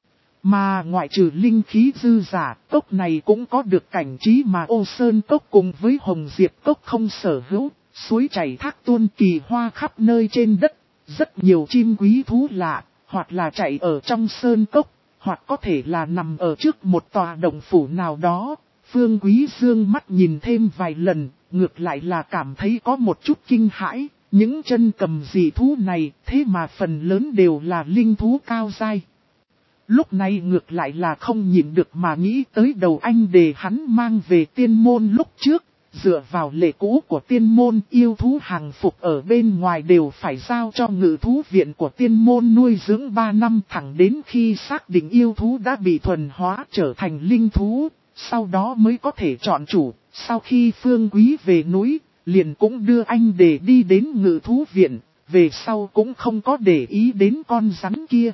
Mà ngoại trừ linh khí dư giả, cốc này cũng có được cảnh trí mà Ô Sơn Cốc cùng với Hồng Diệp Cốc không sở hữu, suối chảy thác tuôn kỳ hoa khắp nơi trên đất, rất nhiều chim quý thú lạ, hoặc là chạy ở trong Sơn Cốc, hoặc có thể là nằm ở trước một tòa động phủ nào đó. Phương Quý dương mắt nhìn thêm vài lần, ngược lại là cảm thấy có một chút kinh hãi, những chân cầm dị thú này thế mà phần lớn đều là linh thú cao giai. Lúc này ngược lại là không nhịn được mà nghĩ tới đầu anh đề hắn mang về tiên môn lúc trước, dựa vào lệ cũ của tiên môn yêu thú hàng phục ở bên ngoài đều phải giao cho ngự thú viện của tiên môn nuôi dưỡng ba năm thẳng đến khi xác định yêu thú đã bị thuần hóa trở thành linh thú. Sau đó mới có thể chọn chủ, sau khi Phương Quý về núi, liền cũng đưa anh để đi đến ngự thú viện, về sau cũng không có để ý đến con rắn kia.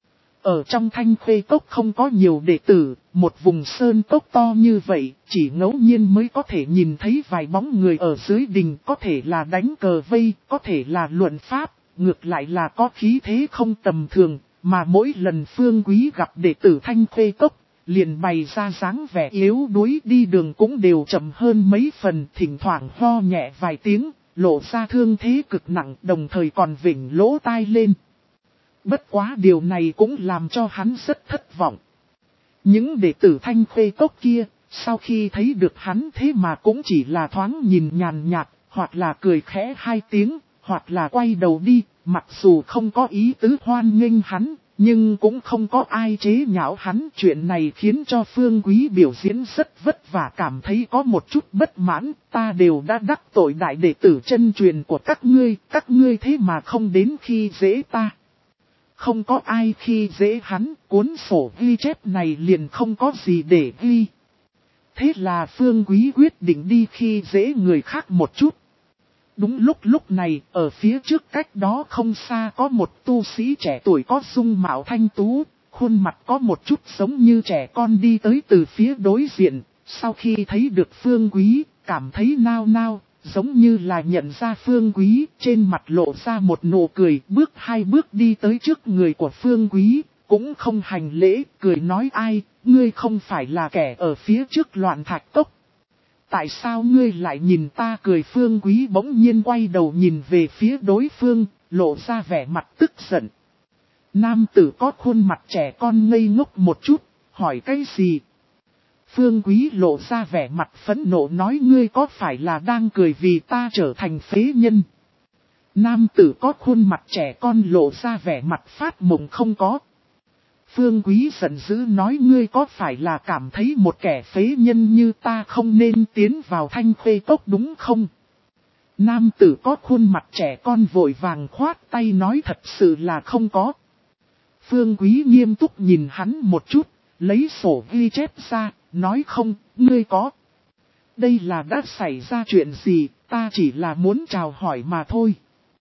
Ở trong Thanh Khê Cốc không có nhiều đệ tử, một vùng sơn cốc to như vậy, chỉ ngẫu nhiên mới có thể nhìn thấy vài bóng người ở dưới đình, có thể là đánh cờ vây, có thể là luận pháp, ngược lại là có khí thế không tầm thường, mà mỗi lần Phương Quý gặp đệ tử Thanh Khê Cốc, liền bày ra dáng vẻ yếu đuối đi đường cũng đều chậm hơn mấy phần, thỉnh thoảng ho nhẹ vài tiếng, lộ ra thương thế cực nặng, đồng thời còn vểnh lỗ tai lên. Bất quá điều này cũng làm cho hắn rất thất vọng. Những đệ tử Thanh Khê Cốc kia, sau khi thấy được hắn thế mà cũng chỉ là thoáng nhìn nhàn nhạt, hoặc là cười khẽ hai tiếng, hoặc là quay đầu đi, mặc dù không có ý tứ hoan nghênh hắn. Nhưng cũng không có ai chế nhạo hắn, chuyện này khiến cho Phương Quý biểu diễn rất vất vả, cảm thấy có một chút bất mãn. Ta đều đã đắc tội đại đệ tử chân truyền của các ngươi, các ngươi thế mà không đến khi dễ ta. Không có ai khi dễ hắn, cuốn sổ ghi chép này liền không có gì để ghi. Thế là Phương Quý quyết định đi khi dễ người khác một chút. Đúng lúc lúc này, ở phía trước cách đó không xa có một tu sĩ trẻ tuổi có dung mạo thanh tú, khuôn mặt có một chút giống như trẻ con đi tới từ phía đối diện. Sau khi thấy được Phương Quý, cảm thấy nao nao, giống như là nhận ra Phương Quý, trên mặt lộ ra một nụ cười, bước hai bước đi tới trước người của Phương Quý, cũng không hành lễ, cười nói: ai, ngươi không phải là kẻ ở phía trước Loạn Thạch Cốc. Tại sao ngươi lại nhìn ta cười? Phương Quý bỗng nhiên quay đầu nhìn về phía đối phương, lộ ra vẻ mặt tức giận. Nam tử có khuôn mặt trẻ con ngây ngốc một chút, hỏi cái gì? Phương Quý lộ ra vẻ mặt phẫn nộ nói: ngươi có phải là đang cười vì ta trở thành phế nhân? Nam tử có khuôn mặt trẻ con lộ ra vẻ mặt phát mộng không có. Phương Quý giận dữ nói: ngươi có phải là cảm thấy một kẻ phế nhân như ta không nên tiến vào Thanh Khê Cốc đúng không? Nam tử có khuôn mặt trẻ con vội vàng khoát tay nói: thật sự là không có. Phương Quý nghiêm túc nhìn hắn một chút, lấy sổ ghi chép ra, nói: không, ngươi có. Đây là đã xảy ra chuyện gì, ta chỉ là muốn chào hỏi mà thôi.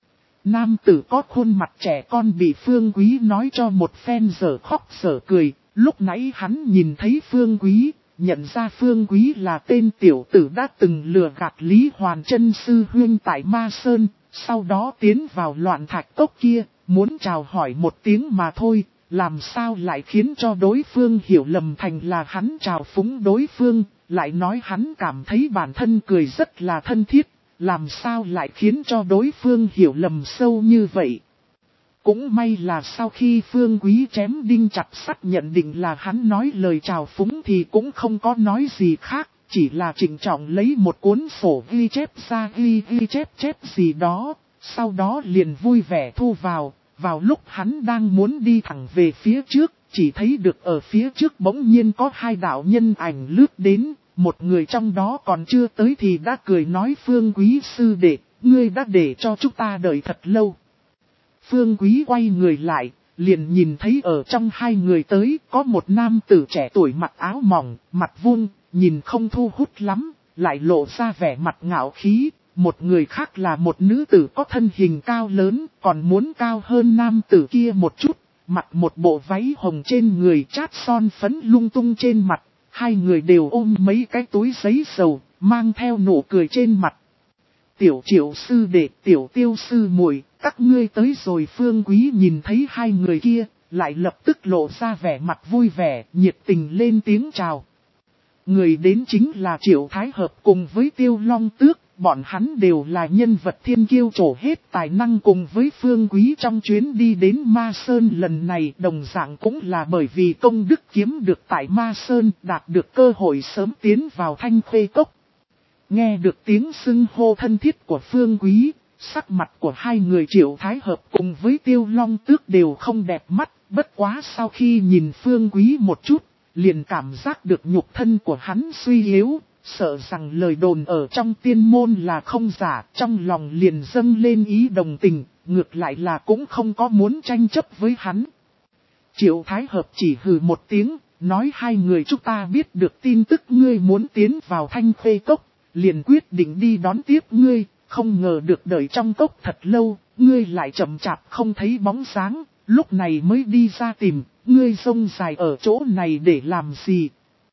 Nam tử có khuôn mặt trẻ con bị Phương Quý nói cho một phen dở khóc dở cười. Lúc nãy hắn nhìn thấy Phương Quý, nhận ra Phương Quý là tên tiểu tử đã từng lừa gạt Lý Hoàn Chân sư huynh tại Ma Sơn, sau đó tiến vào Loạn Thạch Cốc kia, muốn chào hỏi một tiếng mà thôi. Làm sao lại khiến cho đối phương hiểu lầm thành là hắn chào phúng đối phương, lại nói hắn cảm thấy bản thân cười rất là thân thiết. Làm sao lại khiến cho đối phương hiểu lầm sâu như vậy? Cũng may là sau khi Phương Quý chém đinh chặt sắt nhận định là hắn nói lời chào phúng thì cũng không có nói gì khác, chỉ là trịnh trọng lấy một cuốn sổ ghi chép ra ghi ghi chép chép gì đó, sau đó liền vui vẻ thu vào. Vào lúc hắn đang muốn đi thẳng về phía trước, chỉ thấy được ở phía trước bỗng nhiên có hai đạo nhân ảnh lướt đến. Một người trong đó còn chưa tới thì đã cười nói: Phương Quý sư đệ, ngươi đã để cho chúng ta đợi thật lâu. Phương Quý quay người lại, liền nhìn thấy ở trong hai người tới có một nam tử trẻ tuổi mặc áo mỏng, mặt vuông, nhìn không thu hút lắm, lại lộ ra vẻ mặt ngạo khí. Một người khác là một nữ tử có thân hình cao lớn, còn muốn cao hơn nam tử kia một chút, mặc một bộ váy hồng trên người, chát son phấn lung tung trên mặt. Hai người đều ôm mấy cái túi giấy dầu, mang theo nụ cười trên mặt. Tiểu Triệu sư đệ, tiểu Tiêu sư muội, các ngươi tới rồi. Phương Quý nhìn thấy hai người kia, lại lập tức lộ ra vẻ mặt vui vẻ, nhiệt tình lên tiếng chào. Người đến chính là Triệu Thái Hợp cùng với Tiêu Long Tước, bọn hắn đều là nhân vật thiên kiêu trổ hết tài năng. Cùng với Phương Quý trong chuyến đi đến Ma Sơn lần này đồng dạng cũng là bởi vì công đức kiếm được tại Ma Sơn, đạt được cơ hội sớm tiến vào Thanh Khê Cốc. Nghe được tiếng xưng hô thân thiết của Phương Quý, sắc mặt của hai người Triệu Thái Hợp cùng với Tiêu Long Tước đều không đẹp mắt. Bất quá sau khi nhìn Phương Quý một chút, liền cảm giác được nhục thân của hắn suy yếu, sợ rằng lời đồn ở trong tiên môn là không giả, trong lòng liền dâng lên ý đồng tình, ngược lại là cũng không có muốn tranh chấp với hắn. Triệu Thái Hợp chỉ hừ một tiếng, nói: hai người chúng ta biết được tin tức ngươi muốn tiến vào Thanh Khê Cốc, liền quyết định đi đón tiếp ngươi, không ngờ được đợi trong cốc thật lâu, ngươi lại chậm chạp không thấy bóng dáng, lúc này mới đi ra tìm, ngươi rông dài ở chỗ này để làm gì?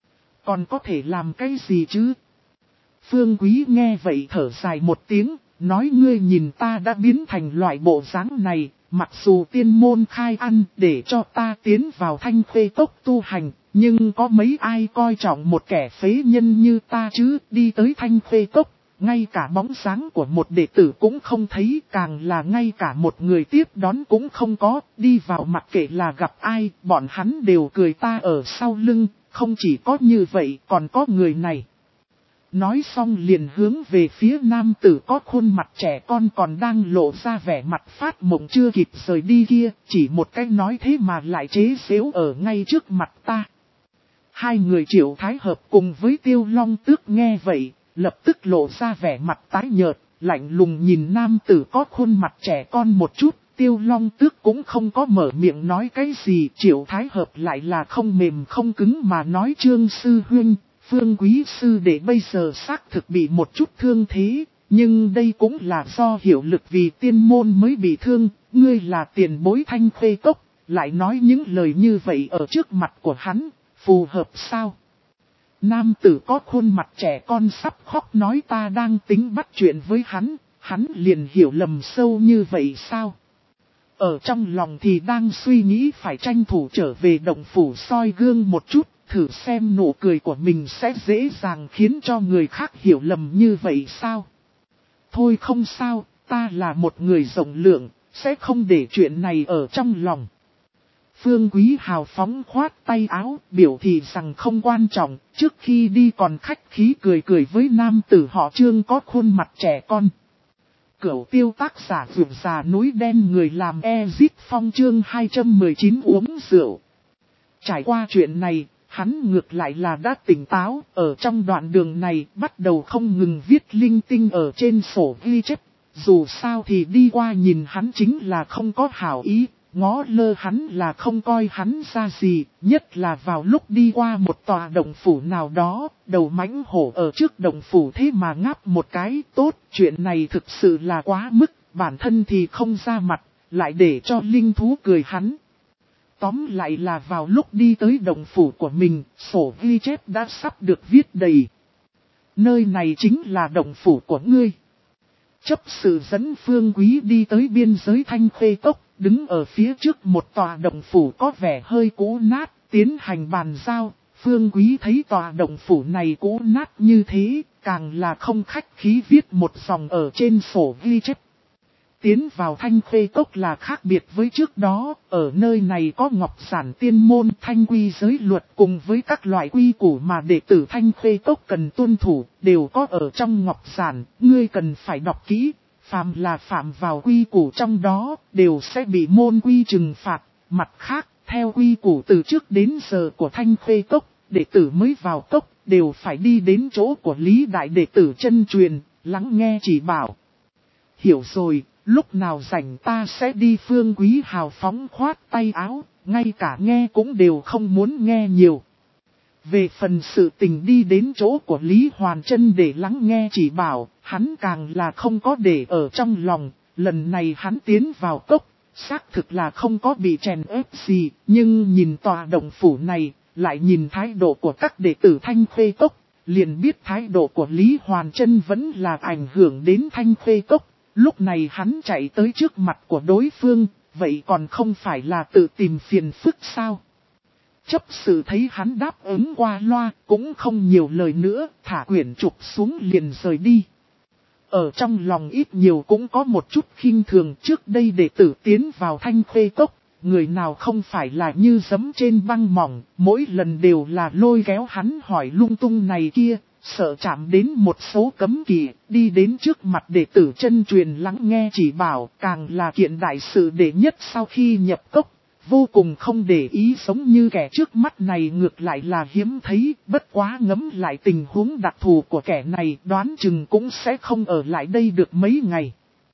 Còn có thể làm cái gì chứ? Phương Quý nghe vậy thở dài một tiếng, nói: ngươi nhìn ta đã biến thành loại bộ dáng này, mặc dù tiên môn khai ăn để cho ta tiến vào Thanh Khê Cốc tu hành, nhưng có mấy ai coi trọng một kẻ phế nhân như ta chứ? Đi tới Thanh Khê Cốc, ngay cả bóng dáng của một đệ tử cũng không thấy, càng là ngay cả một người tiếp đón cũng không có, đi vào mặc kệ là gặp ai, bọn hắn đều cười ta ở sau lưng. Không chỉ có như vậy, còn có người này. Nói xong liền hướng về phía nam tử có khuôn mặt trẻ con còn đang lộ ra vẻ mặt phát mộng chưa kịp rời đi kia, chỉ một cái nói thế mà lại chế giễu ở ngay trước mặt ta. Hai người Triệu Thái Hợp cùng với Tiêu Long Tước nghe vậy, lập tức lộ ra vẻ mặt tái nhợt, lạnh lùng nhìn nam tử có khuôn mặt trẻ con một chút. Tiêu Long Tước cũng không có mở miệng nói cái gì, Triệu Thái Hợp lại là không mềm không cứng mà nói Trương Sư Huynh, Phương Quý Sư để bây giờ xác thực bị một chút thương thế, nhưng đây cũng là do hiệu lực vì tiên môn mới bị thương, ngươi là tiền bối Thanh Khê Cốc, lại nói những lời như vậy ở trước mặt của hắn, phù hợp sao? Nam tử có khuôn mặt trẻ con sắp khóc nói ta đang tính bắt chuyện với hắn, hắn liền hiểu lầm sâu như vậy sao? Ở trong lòng thì đang suy nghĩ phải tranh thủ trở về động phủ soi gương một chút, thử xem nụ cười của mình sẽ dễ dàng khiến cho người khác hiểu lầm như vậy sao? Thôi không sao, ta là một người rộng lượng, sẽ không để chuyện này ở trong lòng. Phương Quý hào phóng khoát tay áo, biểu thị rằng không quan trọng, trước khi đi còn khách khí cười cười với nam tử họ Trương có khuôn mặt trẻ con. Cửu tiêu tác giả vượt già núi đen người làm Ezit Phong chương hai trăm mười chín uống rượu. Trải qua chuyện này, hắn ngược lại là đã tỉnh táo, ở trong đoạn đường này bắt đầu không ngừng viết linh tinh ở trên sổ ghi chép. Dù sao thì đi qua nhìn hắn chính là không có hảo ý, ngó lơ hắn là không coi hắn ra gì, nhất là vào lúc đi qua một tòa động phủ nào đó, đầu mãnh hổ ở trước động phủ thế mà ngáp một cái tốt, chuyện này thực sự là quá mức, bản thân thì không ra mặt, lại để cho linh thú cười hắn. Tóm lại là vào lúc đi tới động phủ của mình, sổ ghi chép đã sắp được viết đầy. Nơi này chính là động phủ của ngươi. Chấp sự dẫn Phương Quý đi tới biên giới Thanh Khê Cốc, đứng ở phía trước một tòa động phủ có vẻ hơi cũ nát, tiến hành bàn giao. Phương Quý thấy tòa động phủ này cũ nát như thế, càng là không khách khí viết một dòng ở trên sổ ghi chép. Tiến vào Thanh Khê Cốc là khác biệt với trước đó, ở nơi này có ngọc giản tiên môn thanh quy giới luật cùng với các loại quy củ mà đệ tử Thanh Khê Cốc cần tuân thủ, đều có ở trong ngọc giản, ngươi cần phải đọc kỹ, phàm là phạm vào quy củ trong đó, đều sẽ bị môn quy trừng phạt, mặt khác, theo quy củ từ trước đến giờ của Thanh Khê Cốc, đệ tử mới vào cốc, đều phải đi đến chỗ của Lý Đại đệ tử chân truyền, lắng nghe chỉ bảo. Hiểu rồi. Lúc nào rảnh ta sẽ đi. Phương Quý hào phóng khoát tay áo, ngay cả nghe cũng đều không muốn nghe nhiều. Về phần sự tình đi đến chỗ của Lý Hoàn Trân để lắng nghe chỉ bảo, hắn càng là không có để ở trong lòng, lần này hắn tiến vào cốc, xác thực là không có bị chèn ép gì, nhưng nhìn tòa động phủ này, lại nhìn thái độ của các đệ tử Thanh Khê Cốc, liền biết thái độ của Lý Hoàn Trân vẫn là ảnh hưởng đến Thanh Khê Cốc. Lúc này hắn chạy tới trước mặt của đối phương, vậy còn không phải là tự tìm phiền phức sao? Chấp sự thấy hắn đáp ứng qua loa, cũng không nhiều lời nữa, thả quyển trục xuống liền rời đi. Ở trong lòng ít nhiều cũng có một chút khinh thường, trước đây đệ tử tiến vào Thanh Khê Cốc, người nào không phải là như giấm trên băng mỏng, mỗi lần đều là lôi kéo hắn hỏi lung tung này kia. Sợ chạm đến một số cấm kỵ, đi đến trước mặt đệ tử chân truyền lắng nghe chỉ bảo, càng là kiện đại sự đệ nhất sau khi nhập cốc, vô cùng không để ý sống như kẻ trước mắt này ngược lại là hiếm thấy, bất quá ngẫm lại tình huống đặc thù của kẻ này đoán chừng cũng sẽ không ở lại đây được mấy ngày.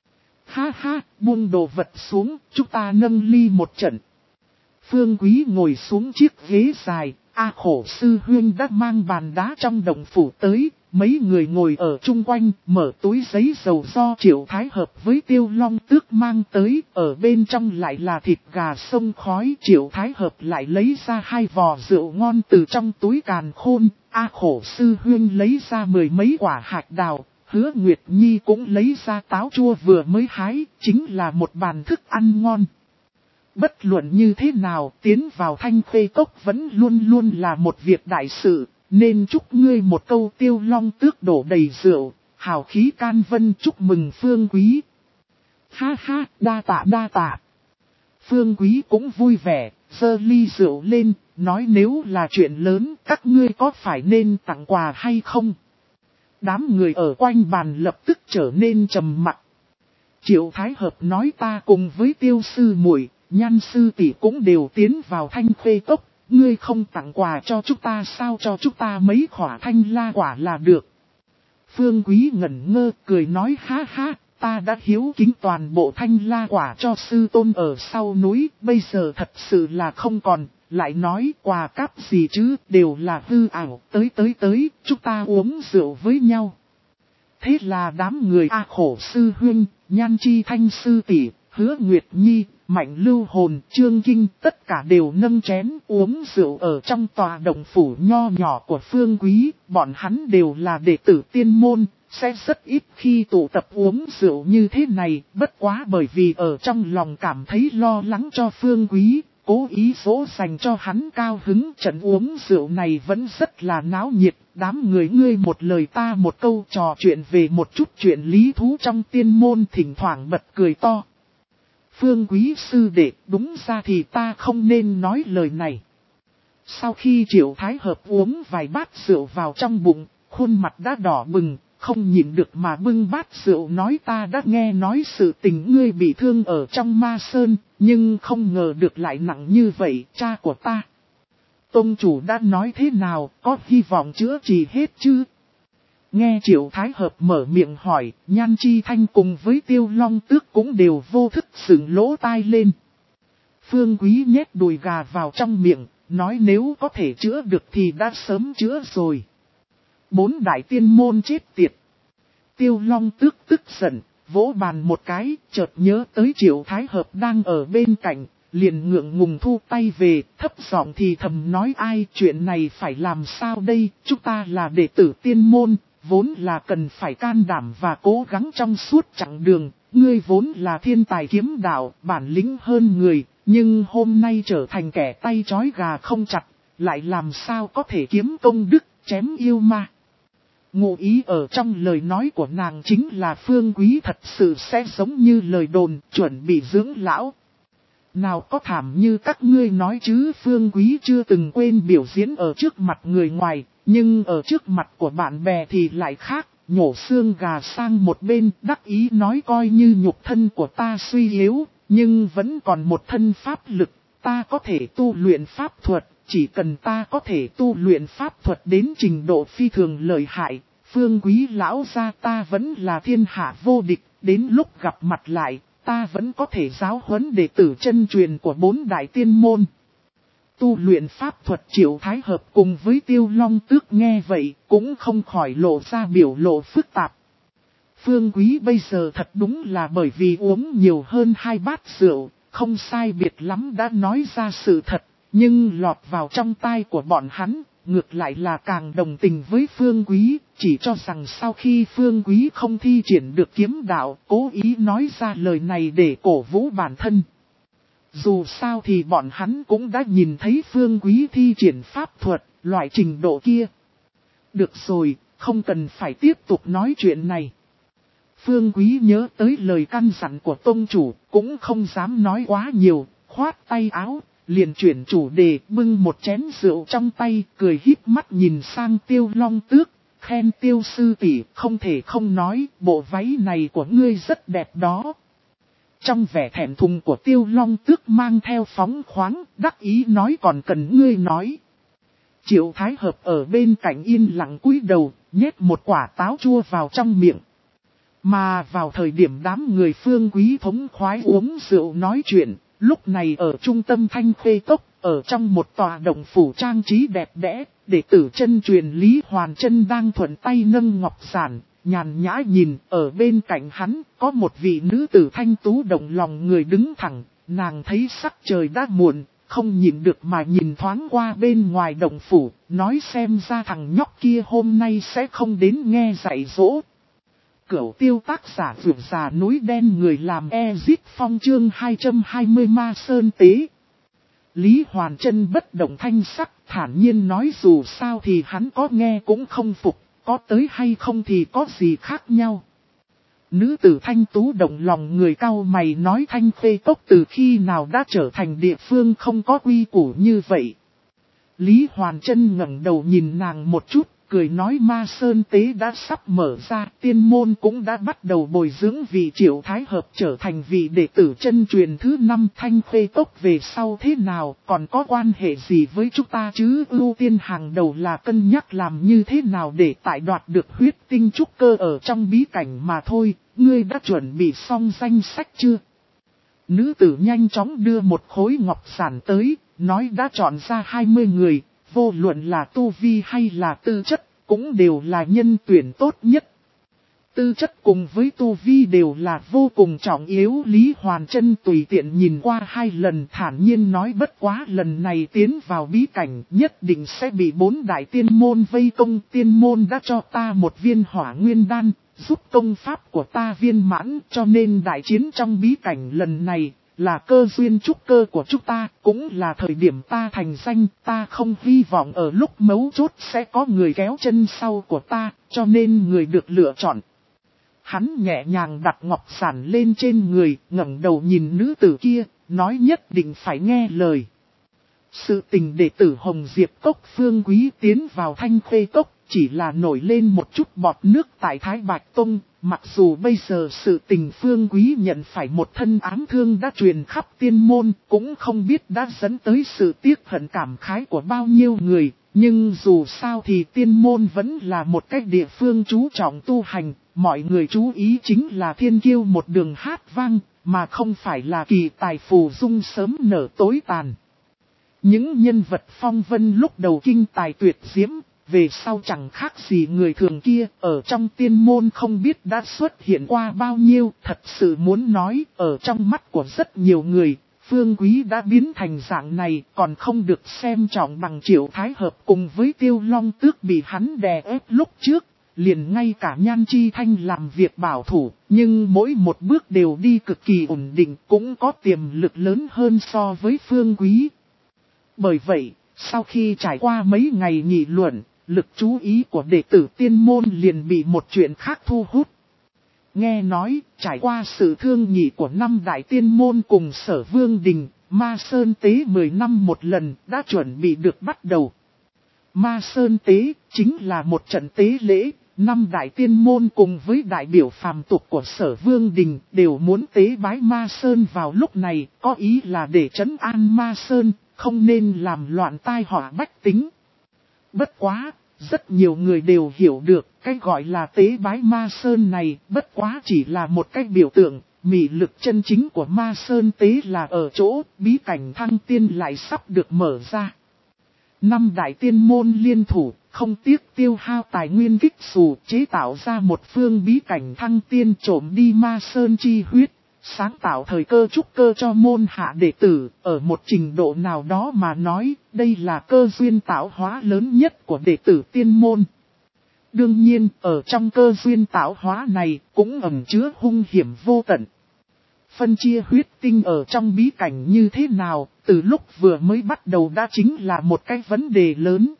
Ha ha, buông đồ vật xuống, chúng ta nâng ly một trận. Phương Quý ngồi xuống chiếc ghế dài. A Khổ Sư Huyên đã mang bàn đá trong động phủ tới, mấy người ngồi ở chung quanh, mở túi giấy dầu do Triệu Thái Hợp với Tiêu Long Tước mang tới, ở bên trong lại là thịt gà sông khói. Triệu Thái Hợp lại lấy ra hai vò rượu ngon từ trong túi càn khôn, A Khổ Sư Huyên lấy ra mười mấy quả hạt đào, Hứa Nguyệt Nhi cũng lấy ra táo chua vừa mới hái, chính là một bàn thức ăn ngon. Bất luận như thế nào, tiến vào Thanh Khê Cốc vẫn luôn luôn là một việc đại sự, nên chúc ngươi một câu. Tiêu Long Tước đổ đầy rượu, hào khí can vân chúc mừng Phương Quý. Ha ha, đa tạ đa tạ. Phương Quý cũng vui vẻ, giơ ly rượu lên, nói nếu là chuyện lớn, các ngươi có phải nên tặng quà hay không? Đám người ở quanh bàn lập tức trở nên trầm mặc. Triệu Thái Hợp nói ta cùng với Tiêu sư muội, Nhan sư tỷ cũng đều tiến vào Thanh Khê Cốc. Ngươi không tặng quà cho chúng ta sao, cho chúng ta mấy khỏa thanh la quả là được. Phương Quý ngẩn ngơ cười nói ha ha, ta đã hiếu kính toàn bộ thanh la quả cho sư tôn ở sau núi, bây giờ thật sự là không còn, lại nói quà cáp gì chứ, đều là hư ảo, tới tới tới, chúng ta uống rượu với nhau. Thế là đám người A Khổ sư huynh, Nhan Chi Thanh sư tỷ, Hứa Nguyệt Nhi, Mạnh Lưu Hồn, Trương Kinh tất cả đều nâng chén uống rượu ở trong tòa động phủ nho nhỏ của Phương Quý. Bọn hắn đều là đệ tử tiên môn, sẽ rất ít khi tụ tập uống rượu như thế này. Bất quá bởi vì ở trong lòng cảm thấy lo lắng cho Phương Quý, cố ý dỗ dành cho hắn cao hứng. Trận uống rượu này vẫn rất là náo nhiệt. Đám người ngươi một lời ta một câu trò chuyện về một chút chuyện lý thú trong tiên môn, thỉnh thoảng bật cười to. Phương Quý sư đệ, đúng ra thì ta không nên nói lời này. Sau khi Triệu Thái Hợp uống vài bát rượu vào trong bụng, khuôn mặt đã đỏ bừng, không nhịn được mà bưng bát rượu nói ta đã nghe nói sự tình ngươi bị thương ở trong Ma Sơn, nhưng không ngờ được lại nặng như vậy, cha của ta. Tông chủ đã nói thế nào, có hy vọng chữa trị hết chứ? Nghe Triệu Thái Hợp mở miệng hỏi, Nhan Chi Thanh cùng với Tiêu Long Tước cũng đều vô thức sừng lỗ tai lên. Phương Quý nhét đùi gà vào trong miệng, nói nếu có thể chữa được thì đã sớm chữa rồi. Bốn đại tiên môn chết tiệt. Tiêu Long Tước tức giận, vỗ bàn một cái, chợt nhớ tới Triệu Thái Hợp đang ở bên cạnh, liền ngượng ngùng thu tay về, thấp giọng thì thầm nói ai chuyện này phải làm sao đây, chúng ta là đệ tử tiên môn. Vốn là cần phải can đảm và cố gắng trong suốt chặng đường, ngươi vốn là thiên tài kiếm đạo, bản lĩnh hơn người, nhưng hôm nay trở thành kẻ tay trói gà không chặt, lại làm sao có thể kiếm công đức, chém yêu ma. Ngụ ý ở trong lời nói của nàng chính là Phương Quý thật sự sẽ giống như lời đồn, chuẩn bị dưỡng lão. Nào có thảm như các ngươi nói chứ, Phương Quý chưa từng quên biểu diễn ở trước mặt người ngoài, nhưng ở trước mặt của bạn bè thì lại khác, nhổ xương gà sang một bên, đắc ý nói coi như nhục thân của ta suy yếu, nhưng vẫn còn một thân pháp lực, ta có thể tu luyện pháp thuật, chỉ cần ta có thể tu luyện pháp thuật đến trình độ phi thường lợi hại, Phương Quý lão gia ta vẫn là thiên hạ vô địch, đến lúc gặp mặt lại. Ta vẫn có thể giáo huấn đệ tử chân truyền của bốn đại tiên môn. Tu luyện pháp thuật Triệu Thái Hợp cùng với Tiêu Long Tước nghe vậy cũng không khỏi lộ ra biểu lộ phức tạp. Phương Quý bây giờ thật đúng là bởi vì uống nhiều hơn hai bát rượu, không sai biệt lắm đã nói ra sự thật, nhưng lọt vào trong tai của bọn hắn, ngược lại là càng đồng tình với Phương Quý, chỉ cho rằng sau khi Phương Quý không thi triển được kiếm đạo, cố ý nói ra lời này để cổ vũ bản thân. Dù sao thì bọn hắn cũng đã nhìn thấy Phương Quý thi triển pháp thuật, loại trình độ kia. Được rồi, không cần phải tiếp tục nói chuyện này. Phương Quý nhớ tới lời căn dặn của tông chủ, cũng không dám nói quá nhiều, khoát tay áo. Liền chuyển chủ đề bưng một chén rượu trong tay, cười híp mắt nhìn sang Tiêu Long Tước, khen Tiêu sư tỷ không thể không nói, bộ váy này của ngươi rất đẹp đó. Trong vẻ thẹn thùng của Tiêu Long Tước mang theo phóng khoáng, đắc ý nói còn cần ngươi nói. Triệu Thái Hợp ở bên cạnh yên lặng cúi đầu, nhét một quả táo chua vào trong miệng. Mà vào thời điểm đám người Phương Quý thống khoái uống rượu nói chuyện, lúc này ở trung tâm Thanh Khê Cốc, ở trong một tòa động phủ trang trí đẹp đẽ, đệ tử chân truyền Lý Hoàn Chân đang thuận tay nâng ngọc giản, nhàn nhã nhìn, ở bên cạnh hắn, có một vị nữ tử thanh tú động lòng người đứng thẳng, nàng thấy sắc trời đã muộn, không nhìn được mà nhìn thoáng qua bên ngoài động phủ, nói xem ra thằng nhóc kia hôm nay sẽ không đến nghe dạy dỗ. Cửu Tiêu tác giả vượt già núi đen người làm Ezit Phong chương hai trăm hai mươi Ma Sơn Tế. Lý Hoàn Chân bất động thanh sắc, thản nhiên nói dù sao thì hắn có nghe cũng không phục, có tới hay không thì có gì khác nhau. Nữ tử thanh tú động lòng người cau mày nói Thanh Khê Cốc từ khi nào đã trở thành địa phương không có quy củ như vậy. Lý Hoàn Chân ngẩng đầu nhìn nàng một chút, cười nói Ma Sơn Tế đã sắp mở ra, tiên môn cũng đã bắt đầu bồi dưỡng vị Triệu Thái Hợp trở thành vị đệ tử chân truyền thứ năm. Thanh Khê Cốc về sau thế nào, còn có quan hệ gì với chúng ta chứ? Ưu tiên hàng đầu là cân nhắc làm như thế nào để tại đoạt được huyết tinh trúc cơ ở trong bí cảnh mà thôi. Ngươi đã chuẩn bị xong danh sách chưa? Nữ tử nhanh chóng đưa một khối ngọc giản tới, nói đã chọn ra hai mươi người, vô luận là tu vi hay là tư chất, cũng đều là nhân tuyển tốt nhất. Tư chất cùng với tu vi đều là vô cùng trọng yếu. Lý Hoàn Trân tùy tiện nhìn qua hai lần, thản nhiên nói bất quá lần này tiến vào bí cảnh nhất định sẽ bị bốn đại tiên môn vây công. Tiên môn đã cho ta một viên hỏa nguyên đan, giúp công pháp của ta viên mãn, cho nên đại chiến trong bí cảnh lần này là cơ duyên trúc cơ của chúng ta, cũng là thời điểm ta thành danh. Ta không hy vọng ở lúc mấu chốt sẽ có người kéo chân sau của ta, cho nên người được lựa chọn. Hắn nhẹ nhàng đặt ngọc giản lên trên người, ngẩng đầu nhìn nữ tử kia, nói nhất định phải nghe lời. Sự tình đệ tử Hồng Diệp Cốc Phương Quý tiến vào Thanh Khê Cốc chỉ là nổi lên một chút bọt nước tại Thái Bạch Tông. Mặc dù bây giờ sự tình Phương Quý nhận phải một thân ám thương đã truyền khắp tiên môn, cũng không biết đã dẫn tới sự tiếc hận cảm khái của bao nhiêu người. Nhưng dù sao thì tiên môn vẫn là một cách địa phương chú trọng tu hành, mọi người chú ý chính là thiên kiêu một đường hát vang, mà không phải là kỳ tài phù dung sớm nở tối tàn. Những nhân vật phong vân lúc đầu kinh tài tuyệt diễm, về sau chẳng khác gì người thường kia, ở trong tiên môn không biết đã xuất hiện qua bao nhiêu. Thật sự muốn nói, ở trong mắt của rất nhiều người, Phương Quý đã biến thành dạng này, còn không được xem trọng bằng Triệu Thái Hợp cùng với Tiêu Long Tước bị hắn đè ép lúc trước. Liền ngay cả Nhan Chi Thanh làm việc bảo thủ, nhưng mỗi một bước đều đi cực kỳ ổn định, cũng có tiềm lực lớn hơn so với Phương Quý. Bởi vậy, sau khi trải qua mấy ngày nghị luận, lực chú ý của đệ tử tiên môn liền bị một chuyện khác thu hút. Nghe nói, trải qua sự thương nghị của năm đại tiên môn cùng Sở Vương Đình, Ma Sơn Tế mười năm một lần đã chuẩn bị được bắt đầu. Ma Sơn Tế chính là một trận tế lễ, năm đại tiên môn cùng với đại biểu phàm tục của Sở Vương Đình đều muốn tế bái Ma Sơn vào lúc này, có ý là để trấn an Ma Sơn, không nên làm loạn tai họa bách tính. Bất quá, rất nhiều người đều hiểu được, cái gọi là tế bái Ma Sơn này bất quá chỉ là một cái biểu tượng, mị lực chân chính của Ma Sơn Tế là ở chỗ bí cảnh thăng tiên lại sắp được mở ra. Năm đại tiên môn liên thủ, không tiếc tiêu hao tài nguyên kích xù chế tạo ra một phương bí cảnh thăng tiên trộm đi Ma Sơn chi huyết, sáng tạo thời cơ trúc cơ cho môn hạ đệ tử. Ở một trình độ nào đó mà nói, đây là cơ duyên tạo hóa lớn nhất của đệ tử tiên môn. Đương nhiên, ở trong cơ duyên tạo hóa này, cũng ẩn chứa hung hiểm vô tận. Phân chia huyết tinh ở trong bí cảnh như thế nào, từ lúc vừa mới bắt đầu đã chính là một cái vấn đề lớn.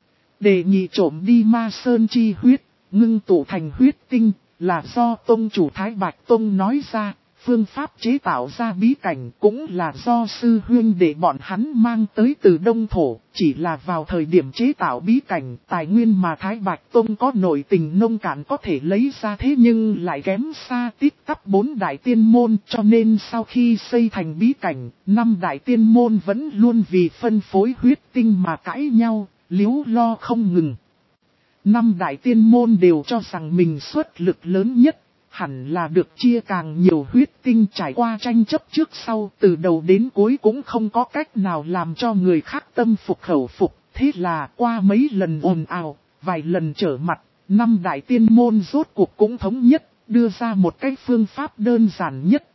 Đề nghị trộm đi Ma Sơn chi huyết, ngưng tụ thành huyết tinh, là do tông chủ Thái Bạch Tông nói ra. Phương pháp chế tạo ra bí cảnh cũng là do sư huynh để bọn hắn mang tới từ Đông Thổ, chỉ là vào thời điểm chế tạo bí cảnh, tài nguyên mà Thái Bạch Tông có nội tình nông cạn có thể lấy ra thế nhưng lại kém xa tít tắp bốn đại tiên môn, cho nên sau khi xây thành bí cảnh, năm đại tiên môn vẫn luôn vì phân phối huyết tinh mà cãi nhau, líu lo không ngừng. Năm đại tiên môn đều cho rằng mình xuất lực lớn nhất, hẳn là được chia càng nhiều huyết tinh. Trải qua tranh chấp trước sau, từ đầu đến cuối cũng không có cách nào làm cho người khác tâm phục khẩu phục. Thế là qua mấy lần ồn ào, vài lần trở mặt, năm đại tiên môn rốt cuộc cũng thống nhất, đưa ra một cái phương pháp đơn giản nhất.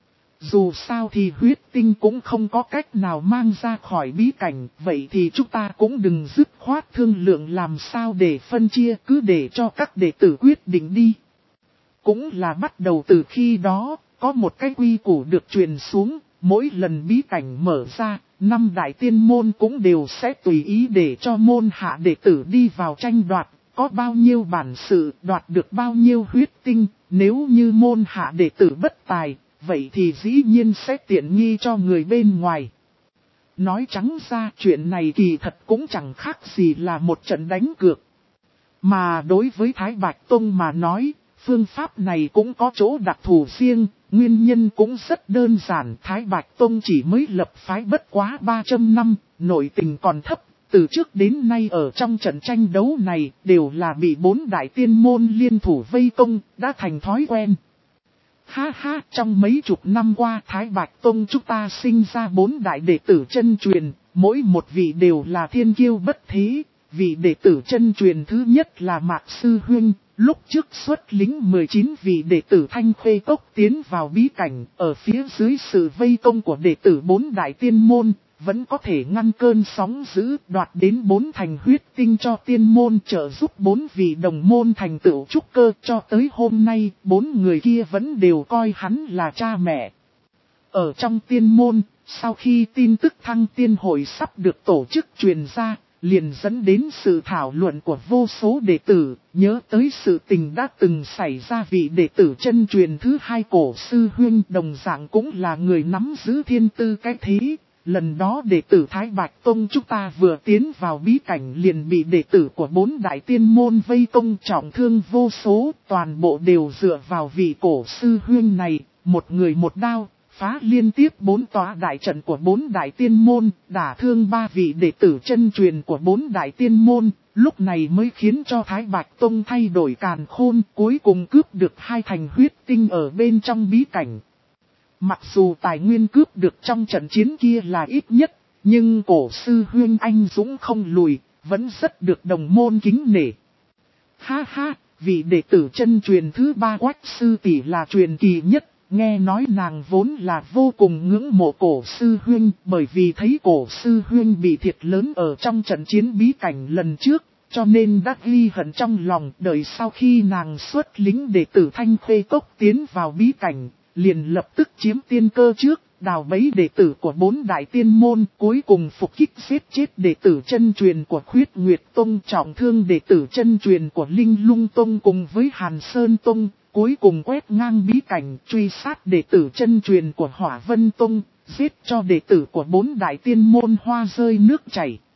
Dù sao thì huyết tinh cũng không có cách nào mang ra khỏi bí cảnh, vậy thì chúng ta cũng đừng dứt khoát thương lượng làm sao để phân chia, cứ để cho các đệ tử quyết định đi. Cũng là bắt đầu từ khi đó, có một cái quy củ được truyền xuống, mỗi lần bí cảnh mở ra, năm đại tiên môn cũng đều sẽ tùy ý để cho môn hạ đệ tử đi vào tranh đoạt, có bao nhiêu bản sự đoạt được bao nhiêu huyết tinh, nếu như môn hạ đệ tử bất tài, vậy thì dĩ nhiên sẽ tiện nghi cho người bên ngoài. Nói trắng ra chuyện này kỳ thật cũng chẳng khác gì là một trận đánh cược. Mà đối với Thái Bạch Tông mà nói, phương pháp này cũng có chỗ đặc thù riêng, nguyên nhân cũng rất đơn giản. Thái Bạch Tông chỉ mới lập phái bất quá ba trăm năm, nội tình còn thấp, từ trước đến nay ở trong trận tranh đấu này đều là bị bốn đại tiên môn liên thủ vây công, đã thành thói quen. Ha ha, trong mấy chục năm qua Thái Bạch Tông chúng ta sinh ra bốn đại đệ tử chân truyền, mỗi một vị đều là thiên kiêu bất thế. Vị đệ tử chân truyền thứ nhất là Mạc Sư Huynh, lúc trước xuất lính mười chín vị đệ tử Thanh Khê Cốc tiến vào bí cảnh, ở phía dưới sự vây công của đệ tử bốn đại tiên môn, vẫn có thể ngăn cơn sóng dữ, đoạt đến bốn thành huyết tinh cho tiên môn, trợ giúp bốn vị đồng môn thành tựu trúc cơ. Cho tới hôm nay, bốn người kia vẫn đều coi hắn là cha mẹ. Ở trong tiên môn, sau khi tin tức thăng tiên hội sắp được tổ chức truyền ra, liền dẫn đến sự thảo luận của vô số đệ tử, nhớ tới sự tình đã từng xảy ra. Vị đệ tử chân truyền thứ hai Cổ Sư Huynh đồng dạng cũng là người nắm giữ thiên tư cái thế. Lần đó đệ tử Thái Bạch Tông chúng ta vừa tiến vào bí cảnh liền bị đệ tử của bốn đại tiên môn vây công trọng thương vô số, toàn bộ đều dựa vào vị Cổ Sư Huynh này, một người một đao. Phá liên tiếp bốn tòa đại trận của bốn đại tiên môn, đả thương ba vị đệ tử chân truyền của bốn đại tiên môn, lúc này mới khiến cho Thái Bạch Tông thay đổi càn khôn, cuối cùng cướp được hai thành huyết tinh ở bên trong bí cảnh. Mặc dù tài nguyên cướp được trong trận chiến kia là ít nhất, nhưng Cổ Sư Huynh anh dũng không lùi, vẫn rất được đồng môn kính nể. Ha ha, vị đệ tử chân truyền thứ ba Quách Sư tỷ là truyền kỳ nhất. Nghe nói nàng vốn là vô cùng ngưỡng mộ Cổ Sư Huynh, bởi vì thấy Cổ Sư Huynh bị thiệt lớn ở trong trận chiến bí cảnh lần trước, cho nên đã ghi hận trong lòng. Đợi sau khi nàng xuất lính đệ tử Thanh Khê Cốc tiến vào bí cảnh, liền lập tức chiếm tiên cơ trước, đào bẫy đệ tử của bốn đại tiên môn, cuối cùng phục kích giết chết đệ tử chân truyền của Khuyết Nguyệt Tông, trọng thương đệ tử chân truyền của Linh Lung Tông cùng với Hàn Sơn Tông. Cuối cùng quét ngang bí cảnh, truy sát đệ tử chân truyền của Hỏa Vân Tông, giết cho đệ tử của bốn đại tiên môn hoa rơi nước chảy.